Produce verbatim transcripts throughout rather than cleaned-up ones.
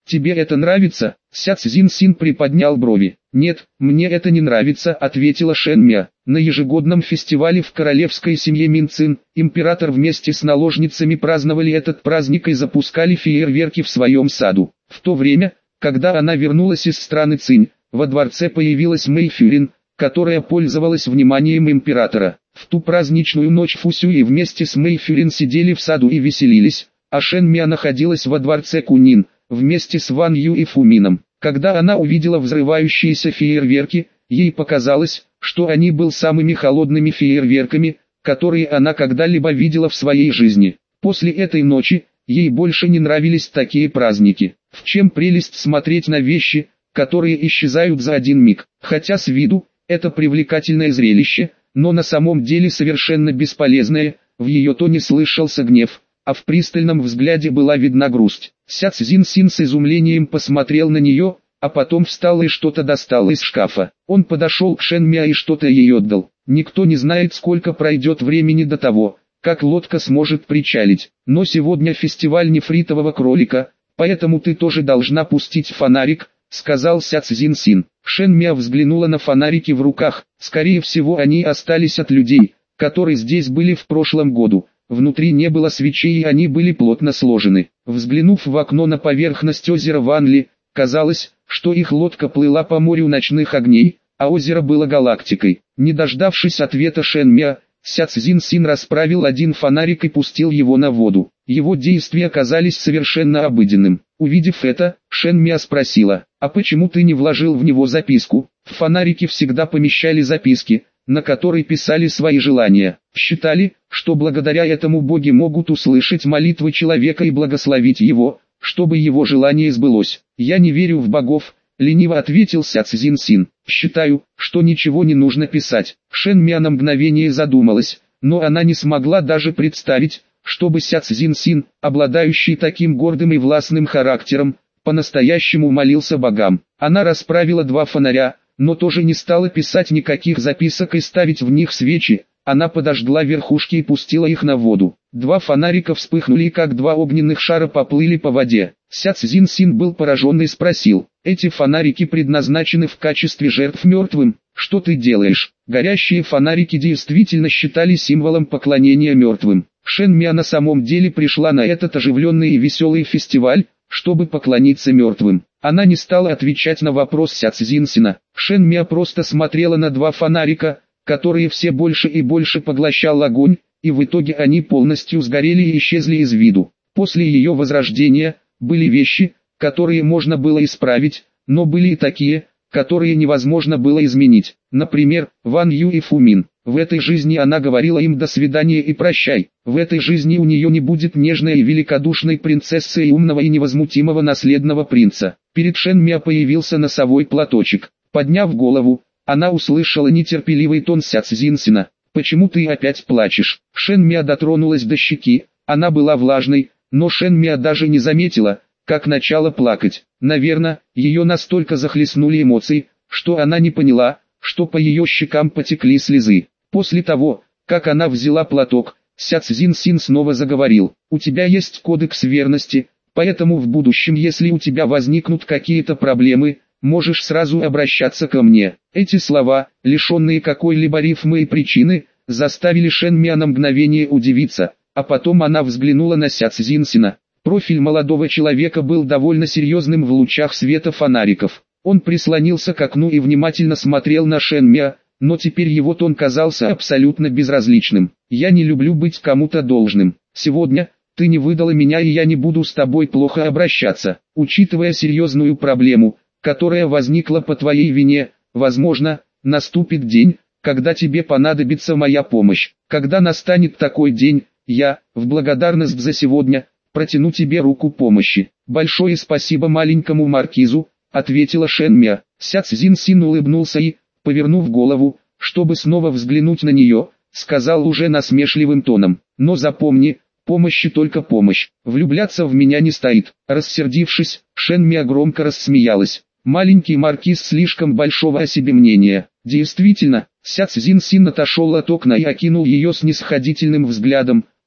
тебе это нравится?» Ся Цзиньсин приподнял брови. «Нет, мне это не нравится», — ответила Шэн Мя. На ежегодном фестивале в королевской семье Минцин, император вместе с наложницами праздновали этот праздник и запускали фейерверки в своем саду. В то время, когда она вернулась из страны Цинь, во дворце появилась Мэй Фюрин, которая пользовалась вниманием императора. В ту праздничную ночь Фу Сюй вместе с Мэй Фюрин сидели в саду и веселились, а Шэн Мя находилась во дворце Кунин, вместе с Ван Ю и Фу Мином. Когда она увидела взрывающиеся фейерверки, ей показалось, что они были самыми холодными фейерверками, которые она когда-либо видела в своей жизни. После этой ночи, ей больше не нравились такие праздники. В чем прелесть смотреть на вещи, которые исчезают за один миг, хотя с виду, это привлекательное зрелище, но на самом деле совершенно бесполезное, в ее тоне слышался гнев, а в пристальном взгляде была видна грусть. Ся Цзиньсин с изумлением посмотрел на нее, а потом встал и что-то достал из шкафа. Он подошел к Шэн Мя и что-то ей отдал. Никто не знает, сколько пройдет времени до того, как лодка сможет причалить. Но сегодня фестиваль нефритового кролика, поэтому ты тоже должна пустить фонарик, сказал Ся Цзиньсин. Шэн Мя взглянула на фонарики в руках. Скорее всего, они остались от людей, которые здесь были в прошлом году. Внутри не было свечей и они были плотно сложены. Взглянув в окно на поверхность озера Ванли, казалось, что их лодка плыла по морю ночных огней, а озеро было галактикой. Не дождавшись ответа Шэн Мя, Ся Цзиньсин расправил один фонарик и пустил его на воду. Его действия оказались совершенно обыденным. Увидев это, Шэн Мя спросила: «А почему ты не вложил в него записку?» В фонарике всегда помещали записки, на которой писали свои желания. Считали, что благодаря этому боги могут услышать молитвы человека и благословить его, чтобы его желание сбылось. «Я не верю в богов», — лениво ответил Ся Цзиньсин. «Считаю, что ничего не нужно писать». Шэн Мя на мгновение задумалась, но она не смогла даже представить, чтобы Ся Цзиньсин, обладающий таким гордым и властным характером, по-настоящему молился богам. Она расправила два фонаря, но тоже не стала писать никаких записок и ставить в них свечи. Она подожгла верхушки и пустила их на воду. Два фонарика вспыхнули и как два огненных шара поплыли по воде. Ся Цзиньсин был поражен и спросил: «Эти фонарики предназначены в качестве жертв мертвым? Что ты делаешь?» Горящие фонарики действительно считали символом поклонения мертвым. Шэн Мя на самом деле пришла на этот оживленный и веселый фестиваль, чтобы поклониться мертвым. Она не стала отвечать на вопрос Ся Цзиньсина. Шэн Мя просто смотрела на два фонарика, которые все больше и больше поглощал огонь, и в итоге они полностью сгорели и исчезли из виду. После ее возрождения, были вещи, которые можно было исправить, но были и такие, которые невозможно было изменить. Например, Ван Ю и Фу Мин. В этой жизни она говорила им «до свидания» и «прощай». В этой жизни у нее не будет нежной и великодушной принцессы и умного и невозмутимого наследного принца. Перед Шэн Мя появился носовой платочек. Подняв голову, она услышала нетерпеливый тон Ся Цзиньсина. «Почему ты опять плачешь?» Шэн Мя дотронулась до щеки, она была влажной, но Шэн Мя даже не заметила, как начала плакать. Наверное, ее настолько захлестнули эмоции, что она не поняла, что по ее щекам потекли слезы. После того, как она взяла платок, Ся Цзиньсин снова заговорил: «У тебя есть кодекс верности, поэтому в будущем, если у тебя возникнут какие-то проблемы, можешь сразу обращаться ко мне». Эти слова, лишенные какой-либо рифмы и причины, заставили Шэн Мя на мгновение удивиться, а потом она взглянула на Ся Цзиньсина. Профиль молодого человека был довольно серьезным в лучах света фонариков. Он прислонился к окну и внимательно смотрел на Шэн Мя, но теперь его тон казался абсолютно безразличным. «Я не люблю быть кому-то должным. Сегодня ты не выдала меня, и я не буду с тобой плохо обращаться. Учитывая серьезную проблему, которая возникла по твоей вине, возможно, наступит день, когда тебе понадобится моя помощь. Когда настанет такой день, я, в благодарность за сегодня, протяну тебе руку помощи». «Большое спасибо маленькому маркизу», — ответила Шэн Мя. Ся Цзиньсин улыбнулся и, повернув голову, чтобы снова взглянуть на нее, сказал уже насмешливым тоном: «Но запомни, помощи только помощь, влюбляться в меня не стоит». Рассердившись, Шэн Мя громко рассмеялась. Маленький маркиз слишком большого о себе мнения. Действительно, Ся Цзиньсин отошел от окна и окинул ее снисходительным взглядом,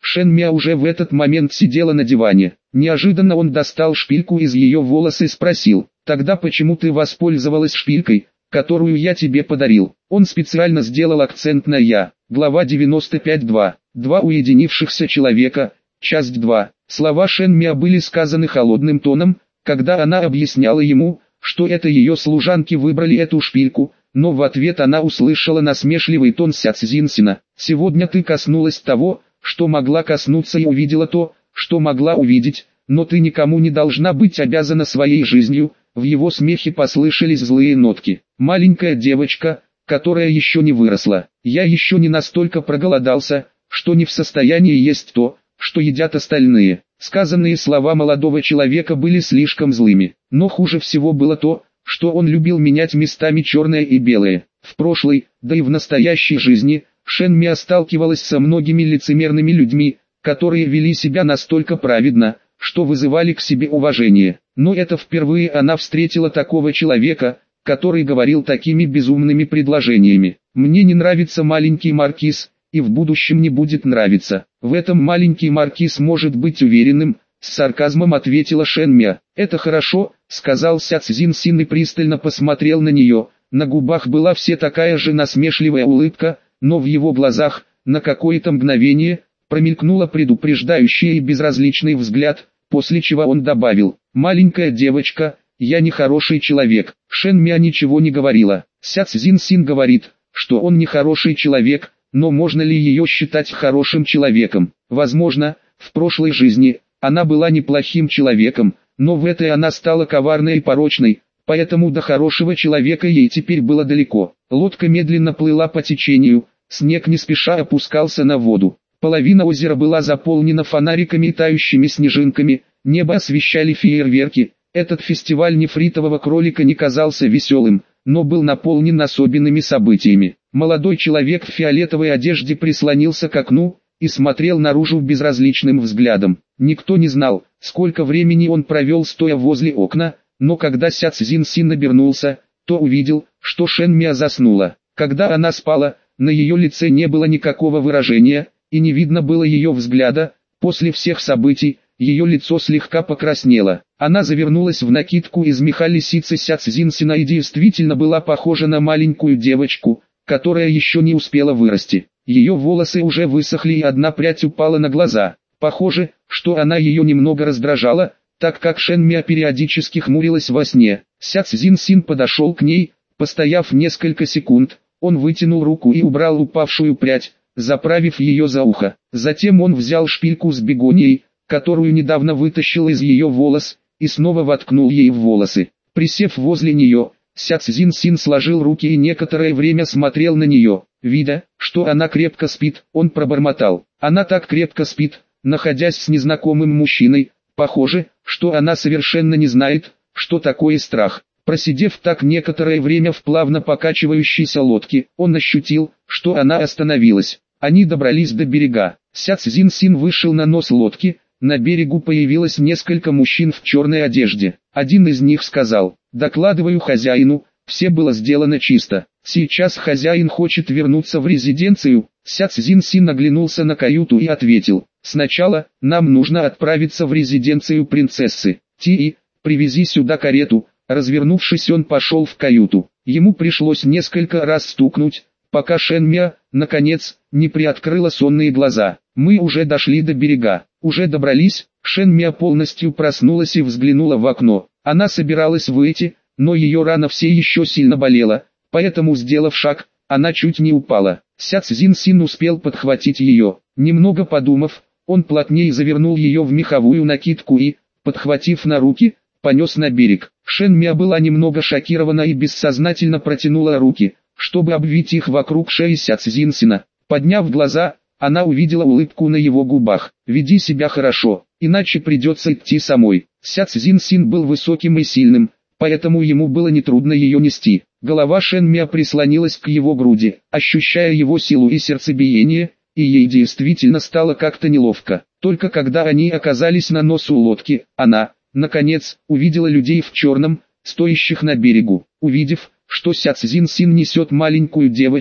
Шен Мя уже в этот момент сидела на диване. Неожиданно он достал шпильку из ее волос и спросил: «Тогда почему ты воспользовалась шпилькой, которую я тебе подарил?» Он специально сделал акцент на «я». Глава девяносто пять два. Два уединившихся человека. Часть два. Слова Шен Мя были сказаны холодным тоном, когда она объясняла ему, что это ее служанки выбрали эту шпильку, но в ответ она услышала насмешливый тон Ся Цзиньсина. «Сегодня ты коснулась того, что могла коснуться, и увидела то, что могла увидеть, но ты никому не должна быть обязана своей жизнью». В его смехе послышались злые нотки. «Маленькая девочка, которая еще не выросла. Я еще не настолько проголодался, что не в состоянии есть то, что едят остальные». Сказанные слова молодого человека были слишком злыми, но хуже всего было то, что он любил менять местами черное и белое. В прошлой, да и в настоящей жизни, Шен Мя сталкивалась со многими лицемерными людьми, которые вели себя настолько праведно, что вызывали к себе уважение. Но это впервые она встретила такого человека, который говорил такими безумными предложениями. «Мне не нравится маленький маркиз, и в будущем не будет нравиться. В этом маленький маркиз может быть уверенным», — с сарказмом ответила Шен Мя. «Это хорошо», — сказал Ся Цзиньсин и пристально посмотрел на нее. На губах была все такая же насмешливая улыбка, но в его глазах, на какое-то мгновение, промелькнула предупреждающий и безразличный взгляд, после чего он добавил: «Маленькая девочка, я не хороший человек». Шен Мя ничего не говорила. Ся Цзиньсин говорит, что он не хороший человек, но можно ли ее считать хорошим человеком? Возможно, в прошлой жизни она была неплохим человеком, но в этой она стала коварной и порочной, поэтому до хорошего человека ей теперь было далеко. Лодка медленно плыла по течению, снег не спеша опускался на воду. Половина озера была заполнена фонариками и тающими снежинками, небо освещали фейерверки. Этот фестиваль нефритового кролика не казался веселым, но был наполнен особенными событиями. Молодой человек в фиолетовой одежде прислонился к окну и смотрел наружу безразличным взглядом. Никто не знал, сколько времени он провел стоя возле окна, но когда Ся Цзиньсин обернулся, то увидел, что Шен Мя заснула. Когда она спала, на ее лице не было никакого выражения, и не видно было ее взгляда. После всех событий, ее лицо слегка покраснело. Она завернулась в накидку из меха лисицы Ся Цзиньсина и действительно была похожа на маленькую девочку, которая еще не успела вырасти. Ее волосы уже высохли и одна прядь упала на глаза. Похоже, что она ее немного раздражала, так как Шен Мя периодически хмурилась во сне. Ся Цзиньсин подошел к ней, постояв несколько секунд, он вытянул руку и убрал упавшую прядь, заправив ее за ухо. Затем он взял шпильку с бегонией, которую недавно вытащил из ее волос, и снова воткнул ей в волосы. Присев возле нее, Ся Цзиньсин сложил руки и некоторое время смотрел на нее. Видя, что она крепко спит, он пробормотал: «Она так крепко спит, находясь с незнакомым мужчиной. Похоже, что она совершенно не знает, что такое страх». Просидев так некоторое время в плавно покачивающейся лодке, он ощутил, что она остановилась. Они добрались до берега. Ся Цзиньсин вышел на нос лодки. На берегу появилось несколько мужчин в черной одежде. Один из них сказал: «Докладываю хозяину, все было сделано чисто. Сейчас хозяин хочет вернуться в резиденцию». Ся Цзиньсин оглянулся на каюту и ответил: «Сначала, нам нужно отправиться в резиденцию принцессы. Ти, привези сюда карету». Развернувшись, он пошел в каюту. Ему пришлось несколько раз стукнуть, пока Шен Мя, наконец, не приоткрыла сонные глаза. «Мы уже дошли до берега». «Уже добрались?» Шен Мя полностью проснулась и взглянула в окно. Она собиралась выйти, но ее рана все еще сильно болела, поэтому, сделав шаг, она чуть не упала. Ся Цзиньсин успел подхватить ее. Немного подумав, он плотнее завернул ее в меховую накидку и, подхватив на руки, понес на берег. Шен Мя была немного шокирована и бессознательно протянула руки, чтобы обвить их вокруг шеи Ся Цзиньсина. Подняв глаза, она увидела улыбку на его губах. «Веди себя хорошо, иначе придется идти самой». Ся Цзиньсин был высоким и сильным, поэтому ему было нетрудно ее нести. Голова Шен Мя прислонилась к его груди, ощущая его силу и сердцебиение, и ей действительно стало как-то неловко. Только когда они оказались на носу лодки, она, наконец, увидела людей в черном, стоящих на берегу. Увидев, что Ся Цзиньсин несет маленькую девочку,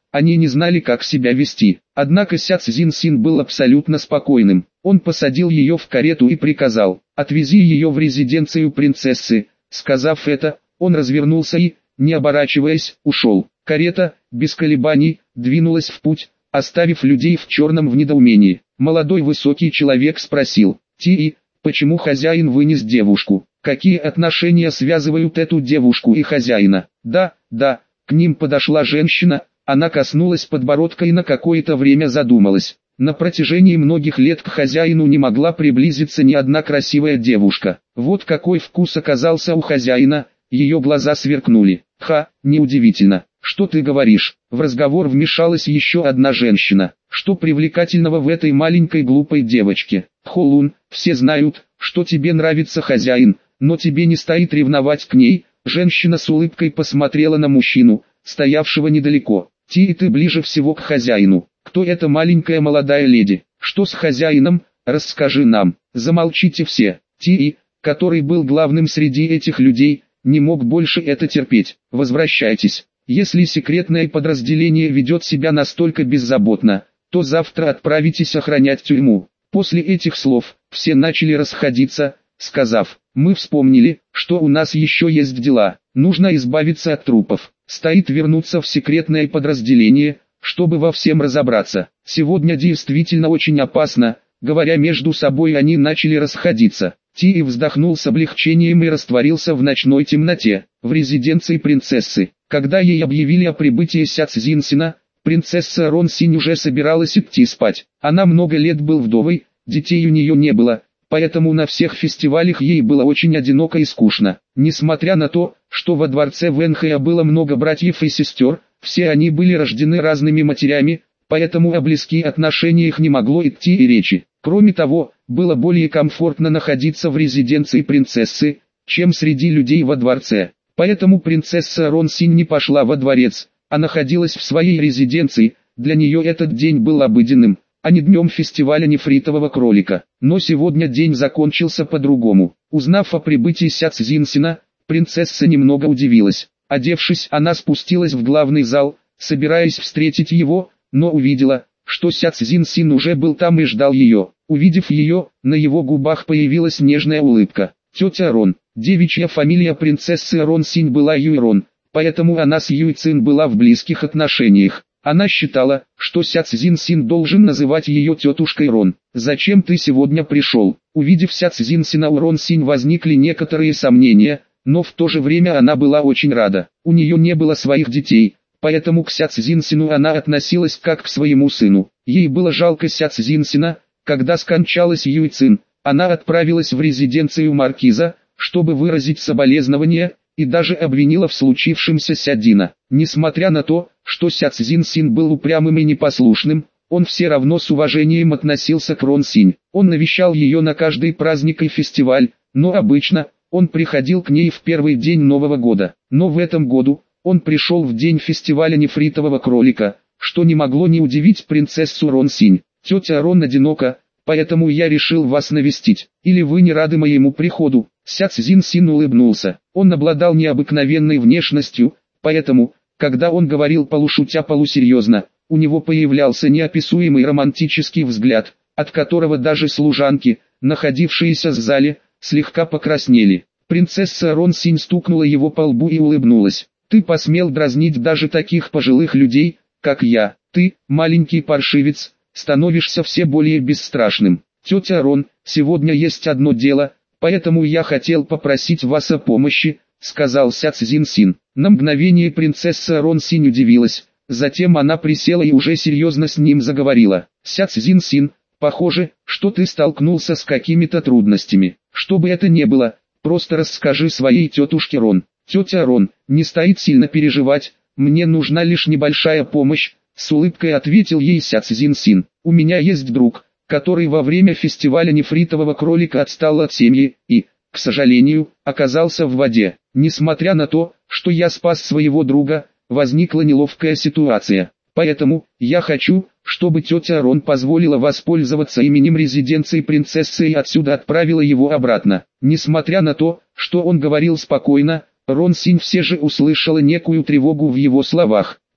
Они не знали, как себя вести. Однако Ся Цзин Син был абсолютно спокойным. Он посадил ее в карету и приказал: «Отвези ее в резиденцию принцессы». Сказав это, он развернулся и, не оборачиваясь, ушел. Карета, без колебаний, двинулась в путь, оставив людей в черном в недоумении. Молодой высокий человек спросил: «Ти, почему хозяин вынес девушку? Какие отношения связывают эту девушку и хозяина?» «Да, да». К ним подошла женщина, она коснулась подбородка и на какое-то время задумалась. На протяжении многих лет к хозяину не могла приблизиться ни одна красивая девушка. Вот какой вкус оказался у хозяина, ее глаза сверкнули. «Ха, неудивительно. Что ты говоришь?» В разговор вмешалась еще одна женщина. «Что привлекательного в этой маленькой глупой девочке? Холун, все знают, что тебе нравится хозяин, но тебе не стоит ревновать к ней». Женщина с улыбкой посмотрела на мужчину, стоявшего недалеко. «Ти, ты ближе всего к хозяину. Кто эта маленькая молодая леди? Что с хозяином? Расскажи нам». «Замолчите все». Ти, который был главным среди этих людей, не мог больше это терпеть. «Возвращайтесь. Если секретное подразделение ведет себя настолько беззаботно, то завтра отправитесь охранять тюрьму». После этих слов, все начали расходиться, сказав: «Мы вспомнили, что у нас еще есть дела, нужно избавиться от трупов. Стоит вернуться в секретное подразделение, чтобы во всем разобраться. Сегодня действительно очень опасно». Говоря между собой, они начали расходиться. Ти вздохнул с облегчением и растворился в ночной темноте. В резиденции принцессы, когда ей объявили о прибытии Ся Цзин Сина, принцесса Рон Синь уже собиралась идти спать. Она много лет был вдовой, детей у нее не было, поэтому на всех фестивалях ей было очень одиноко и скучно. Несмотря на то, что во дворце Вэнхэя было много братьев и сестер, все они были рождены разными матерями, поэтому о близких отношениях не могло идти и речи. Кроме того, было более комфортно находиться в резиденции принцессы, чем среди людей во дворце. Поэтому принцесса Рон Синь не пошла во дворец, а находилась в своей резиденции. Для нее этот день был обыденным, а не днем фестиваля нефритового кролика. Но сегодня день закончился по-другому. Узнав о прибытии Ся Цзин Сина, принцесса немного удивилась. Одевшись, она спустилась в главный зал, собираясь встретить его, но увидела, что Ся Цзин Син уже был там и ждал ее. Увидев ее, на его губах появилась нежная улыбка. Тетя Рон. Девичья фамилия принцессы Рон Синь была Юй Рон, поэтому она с Юй Цин была в близких отношениях. Она считала, что Ся Цзин Син должен называть ее тетушкой Рон. «Зачем ты сегодня пришел?» Увидев Ся Цзин Сина, у Рон Синь возникли некоторые сомнения, но в то же время она была очень рада. У нее не было своих детей, поэтому к Ся Цзин Сину она относилась как к своему сыну. Ей было жалко Ся Цзин Сина. Когда скончалась Юй Цин, она отправилась в резиденцию маркиза, чтобы выразить соболезнования, и даже обвинила в случившемся Ся Дина. Несмотря на то, что Ся Цзин Син был упрямым и непослушным, он все равно с уважением относился к Рон Синь. Он навещал ее на каждый праздник и фестиваль, но обычно, он приходил к ней в первый день Нового года. Но в этом году, он пришел в день фестиваля нефритового кролика, что не могло не удивить принцессу Рон Синь. «Тетя Рон одинока, поэтому я решил вас навестить. Или вы не рады моему приходу?» Ся Цзин Син улыбнулся. Он обладал необыкновенной внешностью, поэтому, когда он говорил полушутя полусерьезно, у него появлялся неописуемый романтический взгляд, от которого даже служанки, находившиеся в зале, слегка покраснели. Принцесса Рон Синь стукнула его по лбу и улыбнулась. «Ты посмел дразнить даже таких пожилых людей, как я. Ты, маленький паршивец, становишься все более бесстрашным. Тетя Рон, сегодня есть одно дело, поэтому я хотел попросить вас о помощи», — сказал Ся Цзин Син. На мгновение принцесса Рон Синь удивилась, затем она присела и уже серьезно с ним заговорила. «Ся Цзин Син, похоже, что ты столкнулся с какими-то трудностями. Что бы это ни было, просто расскажи своей тетушке Рон». «Тетя Рон, не стоит сильно переживать, мне нужна лишь небольшая помощь», — с улыбкой ответил ей Ся Цзин Син. «У меня есть друг, который во время фестиваля нефритового кролика отстал от семьи и, к сожалению, оказался в воде. Несмотря на то, что я спас своего друга, возникла неловкая ситуация. Поэтому, я хочу, чтобы тетя Рон позволила воспользоваться именем резиденции принцессы и отсюда отправила его обратно». Несмотря на то, что он говорил спокойно, Рон Синь все же услышала некую тревогу в его словах.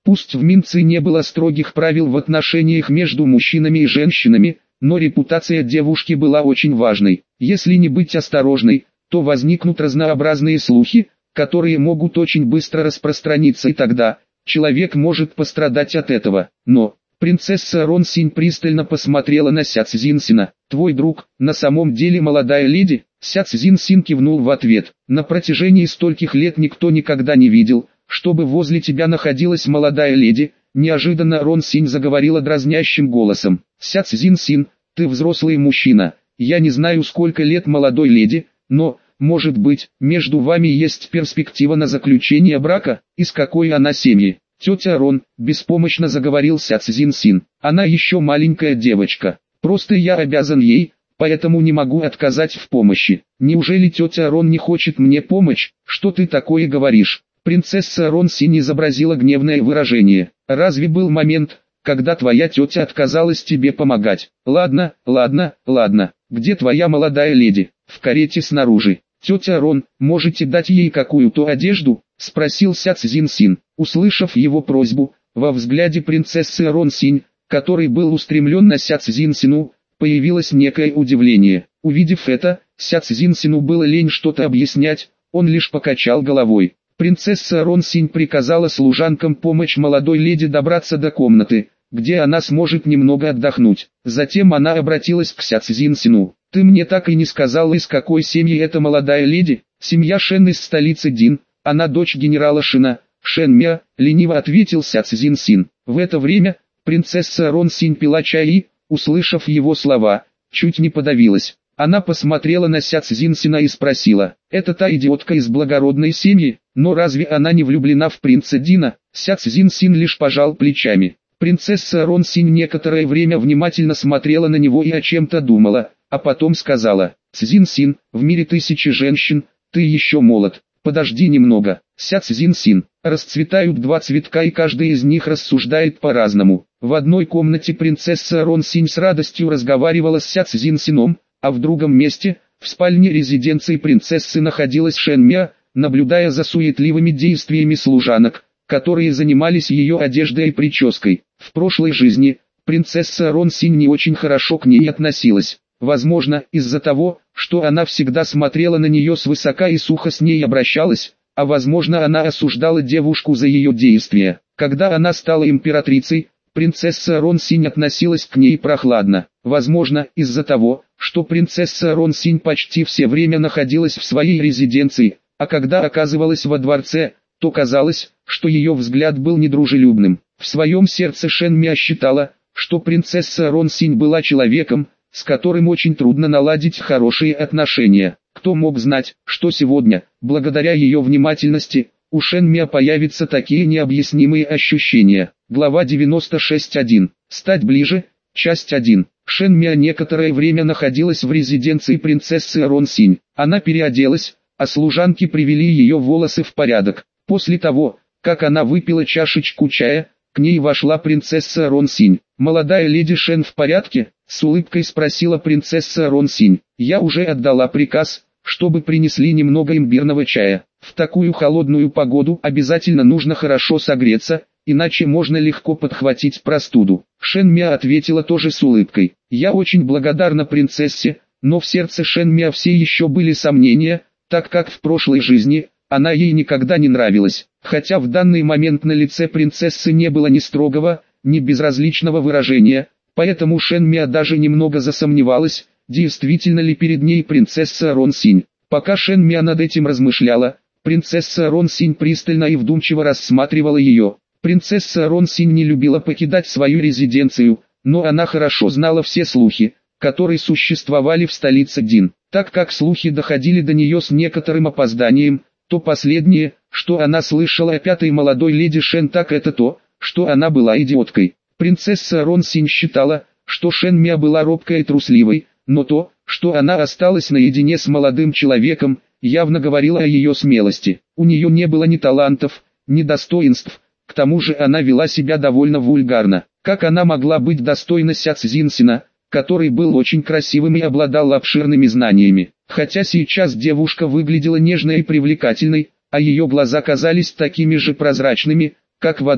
Пусть в Минце не было строгих правил в отношениях между мужчинами и женщинами, но репутация девушки была очень важной. Если не быть осторожной, то возникнут разнообразные слухи, которые могут очень быстро распространиться, и тогда человек может пострадать от этого. Но принцесса Рон Синь пристально посмотрела на Ся Цзиньсина. «Твой друг, на самом деле молодая леди?» Ся Цзиньсин кивнул в ответ. «На протяжении стольких лет никто никогда не видел, чтобы возле тебя находилась молодая леди». Неожиданно Рон Синь заговорила дразнящим голосом. «Ся Цзиньсин, ты взрослый мужчина. Я не знаю, сколько лет молодой леди, но, может быть, между вами есть перспектива на заключение брака? Из какой она семьи?» «Тетя Рон», — беспомощно заговорил Ся Цзиньсин. «Она еще маленькая девочка. Просто я обязан ей, поэтому не могу отказать в помощи». «Неужели тетя Рон не хочет мне помочь? Что ты такое говоришь?» Принцесса Рон Синь изобразила гневное выражение. «Разве был момент, когда твоя тетя отказалась тебе помогать?» «Ладно, ладно, ладно. Где твоя молодая леди?» «В карете снаружи». «Тетя Рон, можете дать ей какую-то одежду?» — спросил Ся Цзиньсин. Услышав его просьбу, во взгляде принцессы Рон Синь, который был устремлен на Ся Цзиньсину, появилось некое удивление. Увидев это, Ся Цзиньсину было лень что-то объяснять, он лишь покачал головой. Принцесса Рон Синь приказала служанкам помочь молодой леди добраться до комнаты, где она сможет немного отдохнуть. Затем она обратилась к Ся Цзиньсину. «Ты мне так и не сказал, из какой семьи эта молодая леди?» «Семья Шен из столицы Дин, она дочь генерала Шина». «Шен Мя», — лениво ответил Ся Цзиньсин. В это время принцесса Рон Синь пила чай и, услышав его слова, чуть не подавилась. Она посмотрела на Ся Цзиньсина и спросила: «Это та идиотка из благородной семьи? Но разве она не влюблена в принца Дина?» Ся Цзиньсин лишь пожал плечами. Принцесса Рон Синь некоторое время внимательно смотрела на него и о чем-то думала, а потом сказала: «Цзиньсин, в мире тысячи женщин, ты еще молод. Подожди немного». Ся Цзиньсин. Расцветают два цветка, и каждый из них рассуждает по-разному. В одной комнате принцесса Рон Синь с радостью разговаривала с Ся Цзиньсином, а в другом месте, в спальне резиденции принцессы, находилась Шен Мя, наблюдая за суетливыми действиями служанок, которые занимались ее одеждой и прической. В прошлой жизни принцесса Рон Синь не очень хорошо к ней относилась. Возможно, из-за того, что она всегда смотрела на нее свысока и сухо с ней обращалась, а возможно, она осуждала девушку за ее действия. Когда она стала императрицей, принцесса Рон Синь относилась к ней прохладно. Возможно, из-за того, что принцесса Рон Синь почти все время находилась в своей резиденции, а когда оказывалась во дворце, то казалось, что ее взгляд был недружелюбным. В своем сердце Шен Мя считала, что принцесса Рон Синь была человеком, с которым очень трудно наладить хорошие отношения. Кто мог знать, что сегодня, благодаря ее внимательности, у Шен Мя появятся такие необъяснимые ощущения. Глава девяносто шесть точка один. Стать ближе. Часть один. Шен Мя некоторое время находилась в резиденции принцессы Рон Синь. Она переоделась, а служанки привели ее волосы в порядок. После того, как она выпила чашечку чая, к ней вошла принцесса Рон Синь. «Молодая леди Шен в порядке?» — с улыбкой спросила принцесса Рон Синь. «Я уже отдала приказ, чтобы принесли немного имбирного чая. В такую холодную погоду обязательно нужно хорошо согреться, иначе можно легко подхватить простуду». Шен Мя ответила тоже с улыбкой. «Я очень благодарна принцессе», но в сердце Шен Мя все еще были сомнения, так как в прошлой жизни она ей никогда не нравилась. Хотя в данный момент на лице принцессы не было ни строгого, ни безразличного выражения, поэтому Шен Мя даже немного засомневалась, действительно ли перед ней принцесса Рон Синь. Пока Шен Мя над этим размышляла, принцесса Рон Синь пристально и вдумчиво рассматривала ее. Принцесса Рон Синь не любила покидать свою резиденцию, но она хорошо знала все слухи, которые существовали в столице Дин. Так как слухи доходили до нее с некоторым опозданием, то последнее, что она слышала о пятой молодой леди Шен, так это то, что она была идиоткой. Принцесса Рон Синь считала, что Шен Мя была робкой и трусливой, но то, что она осталась наедине с молодым человеком, явно говорило о ее смелости. У нее не было ни талантов, ни достоинств, к тому же она вела себя довольно вульгарно. Как она могла быть достойна Ся Цзиньсина, который был очень красивым и обладал обширными знаниями? Хотя сейчас девушка выглядела нежной и привлекательной, а ее глаза казались такими же прозрачными, как вода.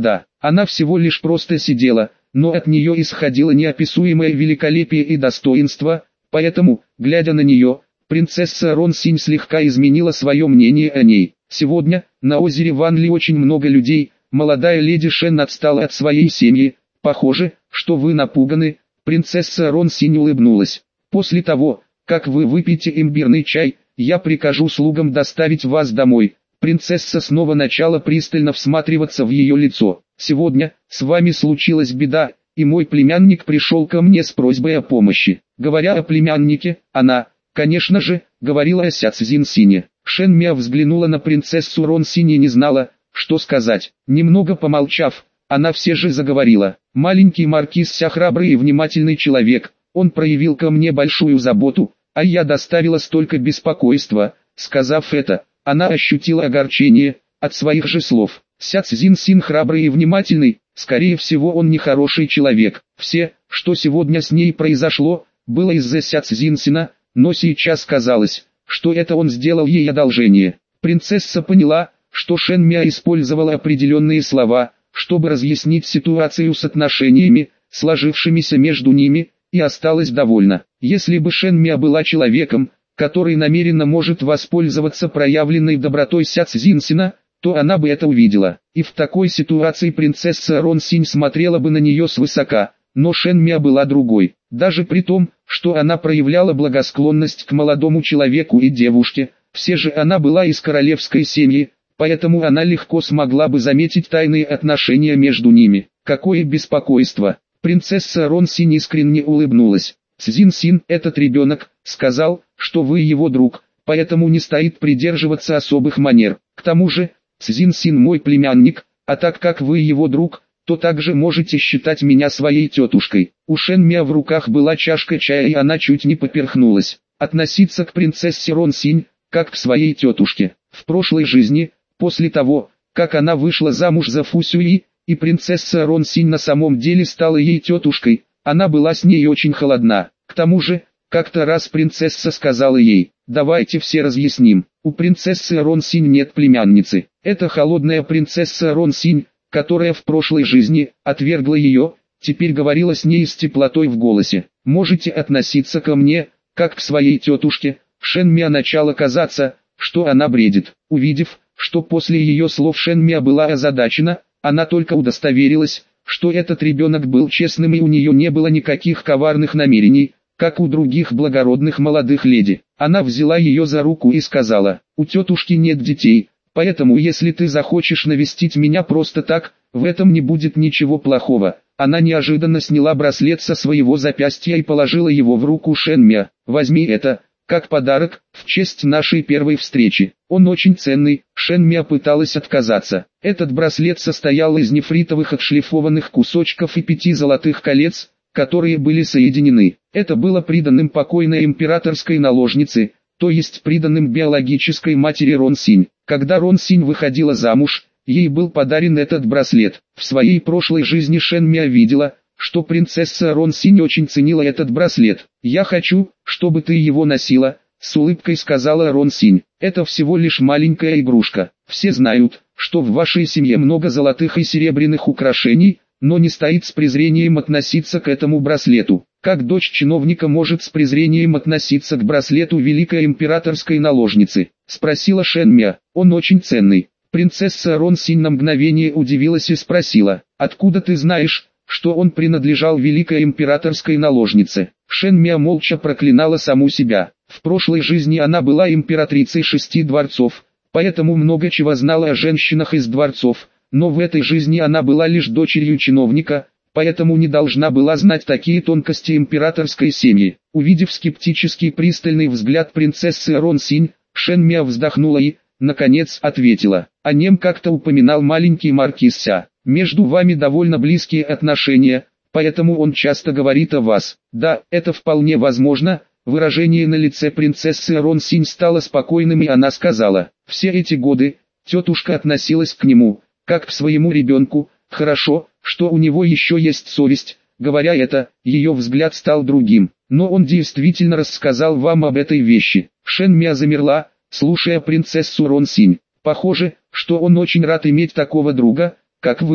Она всего лишь просто сидела, но от нее исходило неописуемое великолепие и достоинство, поэтому, глядя на нее, принцесса Рон Синь слегка изменила свое мнение о ней. Сегодня, на озере Ванли очень много людей, молодая леди Шен отстала от своей семьи, похоже, что вы напуганы, принцесса Рон Синь улыбнулась. После того, как вы выпьете имбирный чай, я прикажу слугам доставить вас домой. Принцесса снова начала пристально всматриваться в ее лицо. Сегодня, с вами случилась беда, и мой племянник пришел ко мне с просьбой о помощи. Говоря о племяннике, она, конечно же, говорила о Ся Цзиньсине. Шен Мя взглянула на принцессу Рон Синь и не знала, что сказать. Немного помолчав, она все же заговорила. Маленький маркиз Ся храбрый и внимательный человек, он проявил ко мне большую заботу, а я доставила столько беспокойства. Сказав это, она ощутила огорчение от своих же слов. Ся Цзиньсин храбрый и внимательный, скорее всего он нехороший человек. Все, что сегодня с ней произошло, было из-за Ся Цзиньсина, но сейчас казалось, что это он сделал ей одолжение. Принцесса поняла, что Шен Мя использовала определенные слова, чтобы разъяснить ситуацию с отношениями, сложившимися между ними, и осталась довольна. Если бы Шен Мя была человеком, который намеренно может воспользоваться проявленной добротой Ся Цзиньсина, то она бы это увидела. И в такой ситуации принцесса Рон Синь смотрела бы на нее свысока, но Шен Мя была другой. Даже при том, что она проявляла благосклонность к молодому человеку и девушке, все же она была из королевской семьи, поэтому она легко смогла бы заметить тайные отношения между ними. Какое беспокойство! Принцесса Рон Синь искренне улыбнулась. Цзиньсин, этот ребенок, сказал, что вы его друг, поэтому не стоит придерживаться особых манер. К тому же, Цзиньсин мой племянник, а так как вы его друг, то также можете считать меня своей тетушкой. У Шен Мя в руках была чашка чая и она чуть не поперхнулась. Относиться к принцессе Рон Синь, как к своей тетушке. В прошлой жизни, после того, как она вышла замуж за Фу Сюи, и принцесса Рон Синь на самом деле стала ей тетушкой, она была с ней очень холодна. К тому же, как-то раз принцесса сказала ей: «Давайте все разъясним, у принцессы Рон Синь нет племянницы. Это холодная принцесса Рон Синь, которая в прошлой жизни отвергла ее, теперь говорила с ней с теплотой в голосе. Можете относиться ко мне, как к своей тетушке». Шен Мя начало казаться, что она бредит. Увидев, что после ее слов Шен Мя была озадачена, она только удостоверилась, что этот ребенок был честным и у нее не было никаких коварных намерений, как у других благородных молодых леди. Она взяла ее за руку и сказала: «У тетушки нет детей, поэтому если ты захочешь навестить меня просто так, в этом не будет ничего плохого». Она неожиданно сняла браслет со своего запястья и положила его в руку Шен Мя. «Возьми это, как подарок, в честь нашей первой встречи. Он очень ценный». Шен Мя пыталась отказаться. Этот браслет состоял из нефритовых отшлифованных кусочков и пяти золотых колец, которые были соединены. Это было приданым покойной императорской наложнице, то есть приданым биологической матери Рон Синь. Когда Рон Синь выходила замуж, ей был подарен этот браслет. В своей прошлой жизни Шен Мя видела, что принцесса Рон Синь очень ценила этот браслет. «Я хочу, чтобы ты его носила», — с улыбкой сказала Рон Синь. «Это всего лишь маленькая игрушка. Все знают, что в вашей семье много золотых и серебряных украшений, но не стоит с презрением относиться к этому браслету. Как дочь чиновника может с презрением относиться к браслету великой императорской наложницы?» — спросила Шен Мя. «Он очень ценный». Принцесса Рон Синь на мгновение удивилась и спросила: «Откуда ты знаешь, что он принадлежал великой императорской наложнице?» Шен Мя молча проклинала саму себя. В прошлой жизни она была императрицей шести дворцов, поэтому много чего знала о женщинах из дворцов, но в этой жизни она была лишь дочерью чиновника, поэтому не должна была знать такие тонкости императорской семьи. Увидев скептический пристальный взгляд принцессы Рон Синь, Шен Мя вздохнула и, наконец, ответила: «О нем как-то упоминал маленький маркиз Ся. Между вами довольно близкие отношения, поэтому он часто говорит о вас». «Да, это вполне возможно». Выражение на лице принцессы Рон Синь стало спокойным и она сказала: «Все эти годы, тетушка относилась к нему, как к своему ребенку. Хорошо, что у него еще есть совесть». Говоря это, ее взгляд стал другим. «Но он действительно рассказал вам об этой вещи». Шен Мя замерла, слушая принцессу Рон Синь. «Похоже, что он очень рад иметь такого друга, как вы».